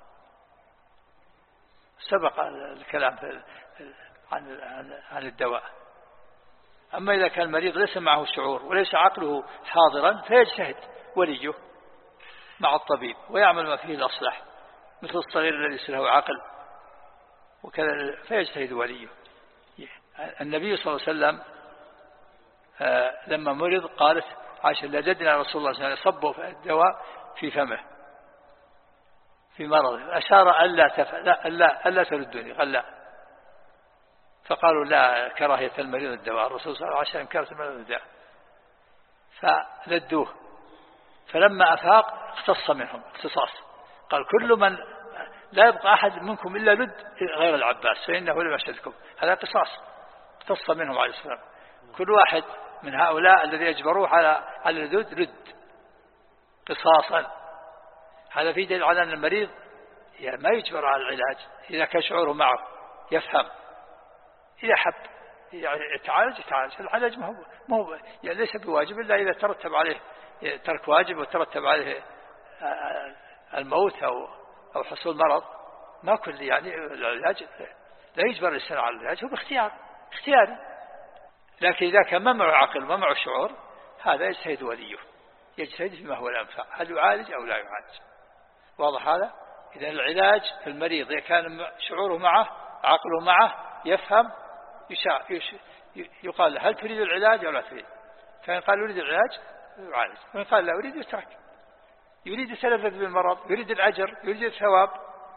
سبق الكلام عن عن الدواء. أما إذا كان المريض ليس معه شعور وليس عقله حاضرا فيجتهد وليه مع الطبيب ويعمل ما فيه الأصلح، مثل الصغير الذي ليس له عقل وكذا فيجتهد وليه. النبي صلى الله عليه وسلم لما مرض قالت عائشة لددنا رسول الله صلى الله عليه وسلم صبوا الدواء في فمه في مرضه، أشار ألا تفعل ألا ألا تردني، قال لا، فقالوا لا كراهية المريض الدواء. الرسول صلى الله عليه وسلم كره المريض الدواء فلدوه فلما أفاق اختص منهم اختصاص، قال كل من لا يبقى أحد منكم إلا لد غير العباس فإنه لم يشهدكم، هذا قصاص، اختص منهم عليه السلام. كل واحد من هؤلاء الذي يجبروه على على الردود رد قصاصا. هذا في دليل على أن المريض يعني ما يجبر على العلاج إذا كان شعوره معه يفهم، إذا حب يتعالج يتعالج، العلاج ما هو ما هو يعني ليس بواجب إلا إذا ترتب عليه ترك واجب وترتب عليه الموت أو أو حصول مرض. ما كل يعني العلاج لا يجبر الإنسان على العلاج، هو باختيار اختياري. لكن إذا كان ما معه عقل وما معه شعور هذا يجتهد وليه، يجتهد فيما هو الأنفع، هل يعالج أو لا يعالج. واضح هذا؟ إذا العلاج في المريض إذا كان شعوره معه عقله معه يفهم يشاء يقال له هل تريد العلاج أو لا تريد، فإن قال يريد العلاج يعالج، وإن قال لا أريد يترك. يريد يتلذذ بالمرض، يريد الأجر، يريد الثواب،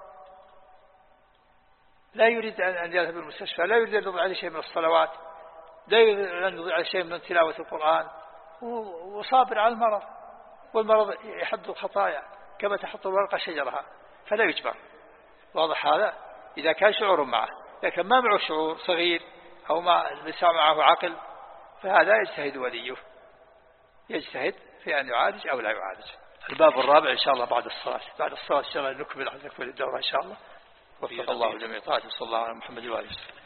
لا يريد أن يذهب المستشفى، لا يريد أن يضيع عليه شيء من الصلوات، لا يريد أن يضيع عليه شيء من تلاوة القرآن، وصابر على المرض، والمرض يحد الخطايا كما تحط الورقة شجرها، فلا يجبر. واضح هذا؟ إذا كان شعور معه، لكن ما معه شعور صغير أو ما ليس معه عقل فهذا يجتهد وليه، يجتهد في أن يعالج أو لا يعالج. الباب الرابع إن شاء الله بعد الصلاة، بعد الصلاة إن شاء الله نكمل نكمل الدورة إن شاء الله. وفق الله جميع طاعته، صلى الله على محمد وآله وسلم.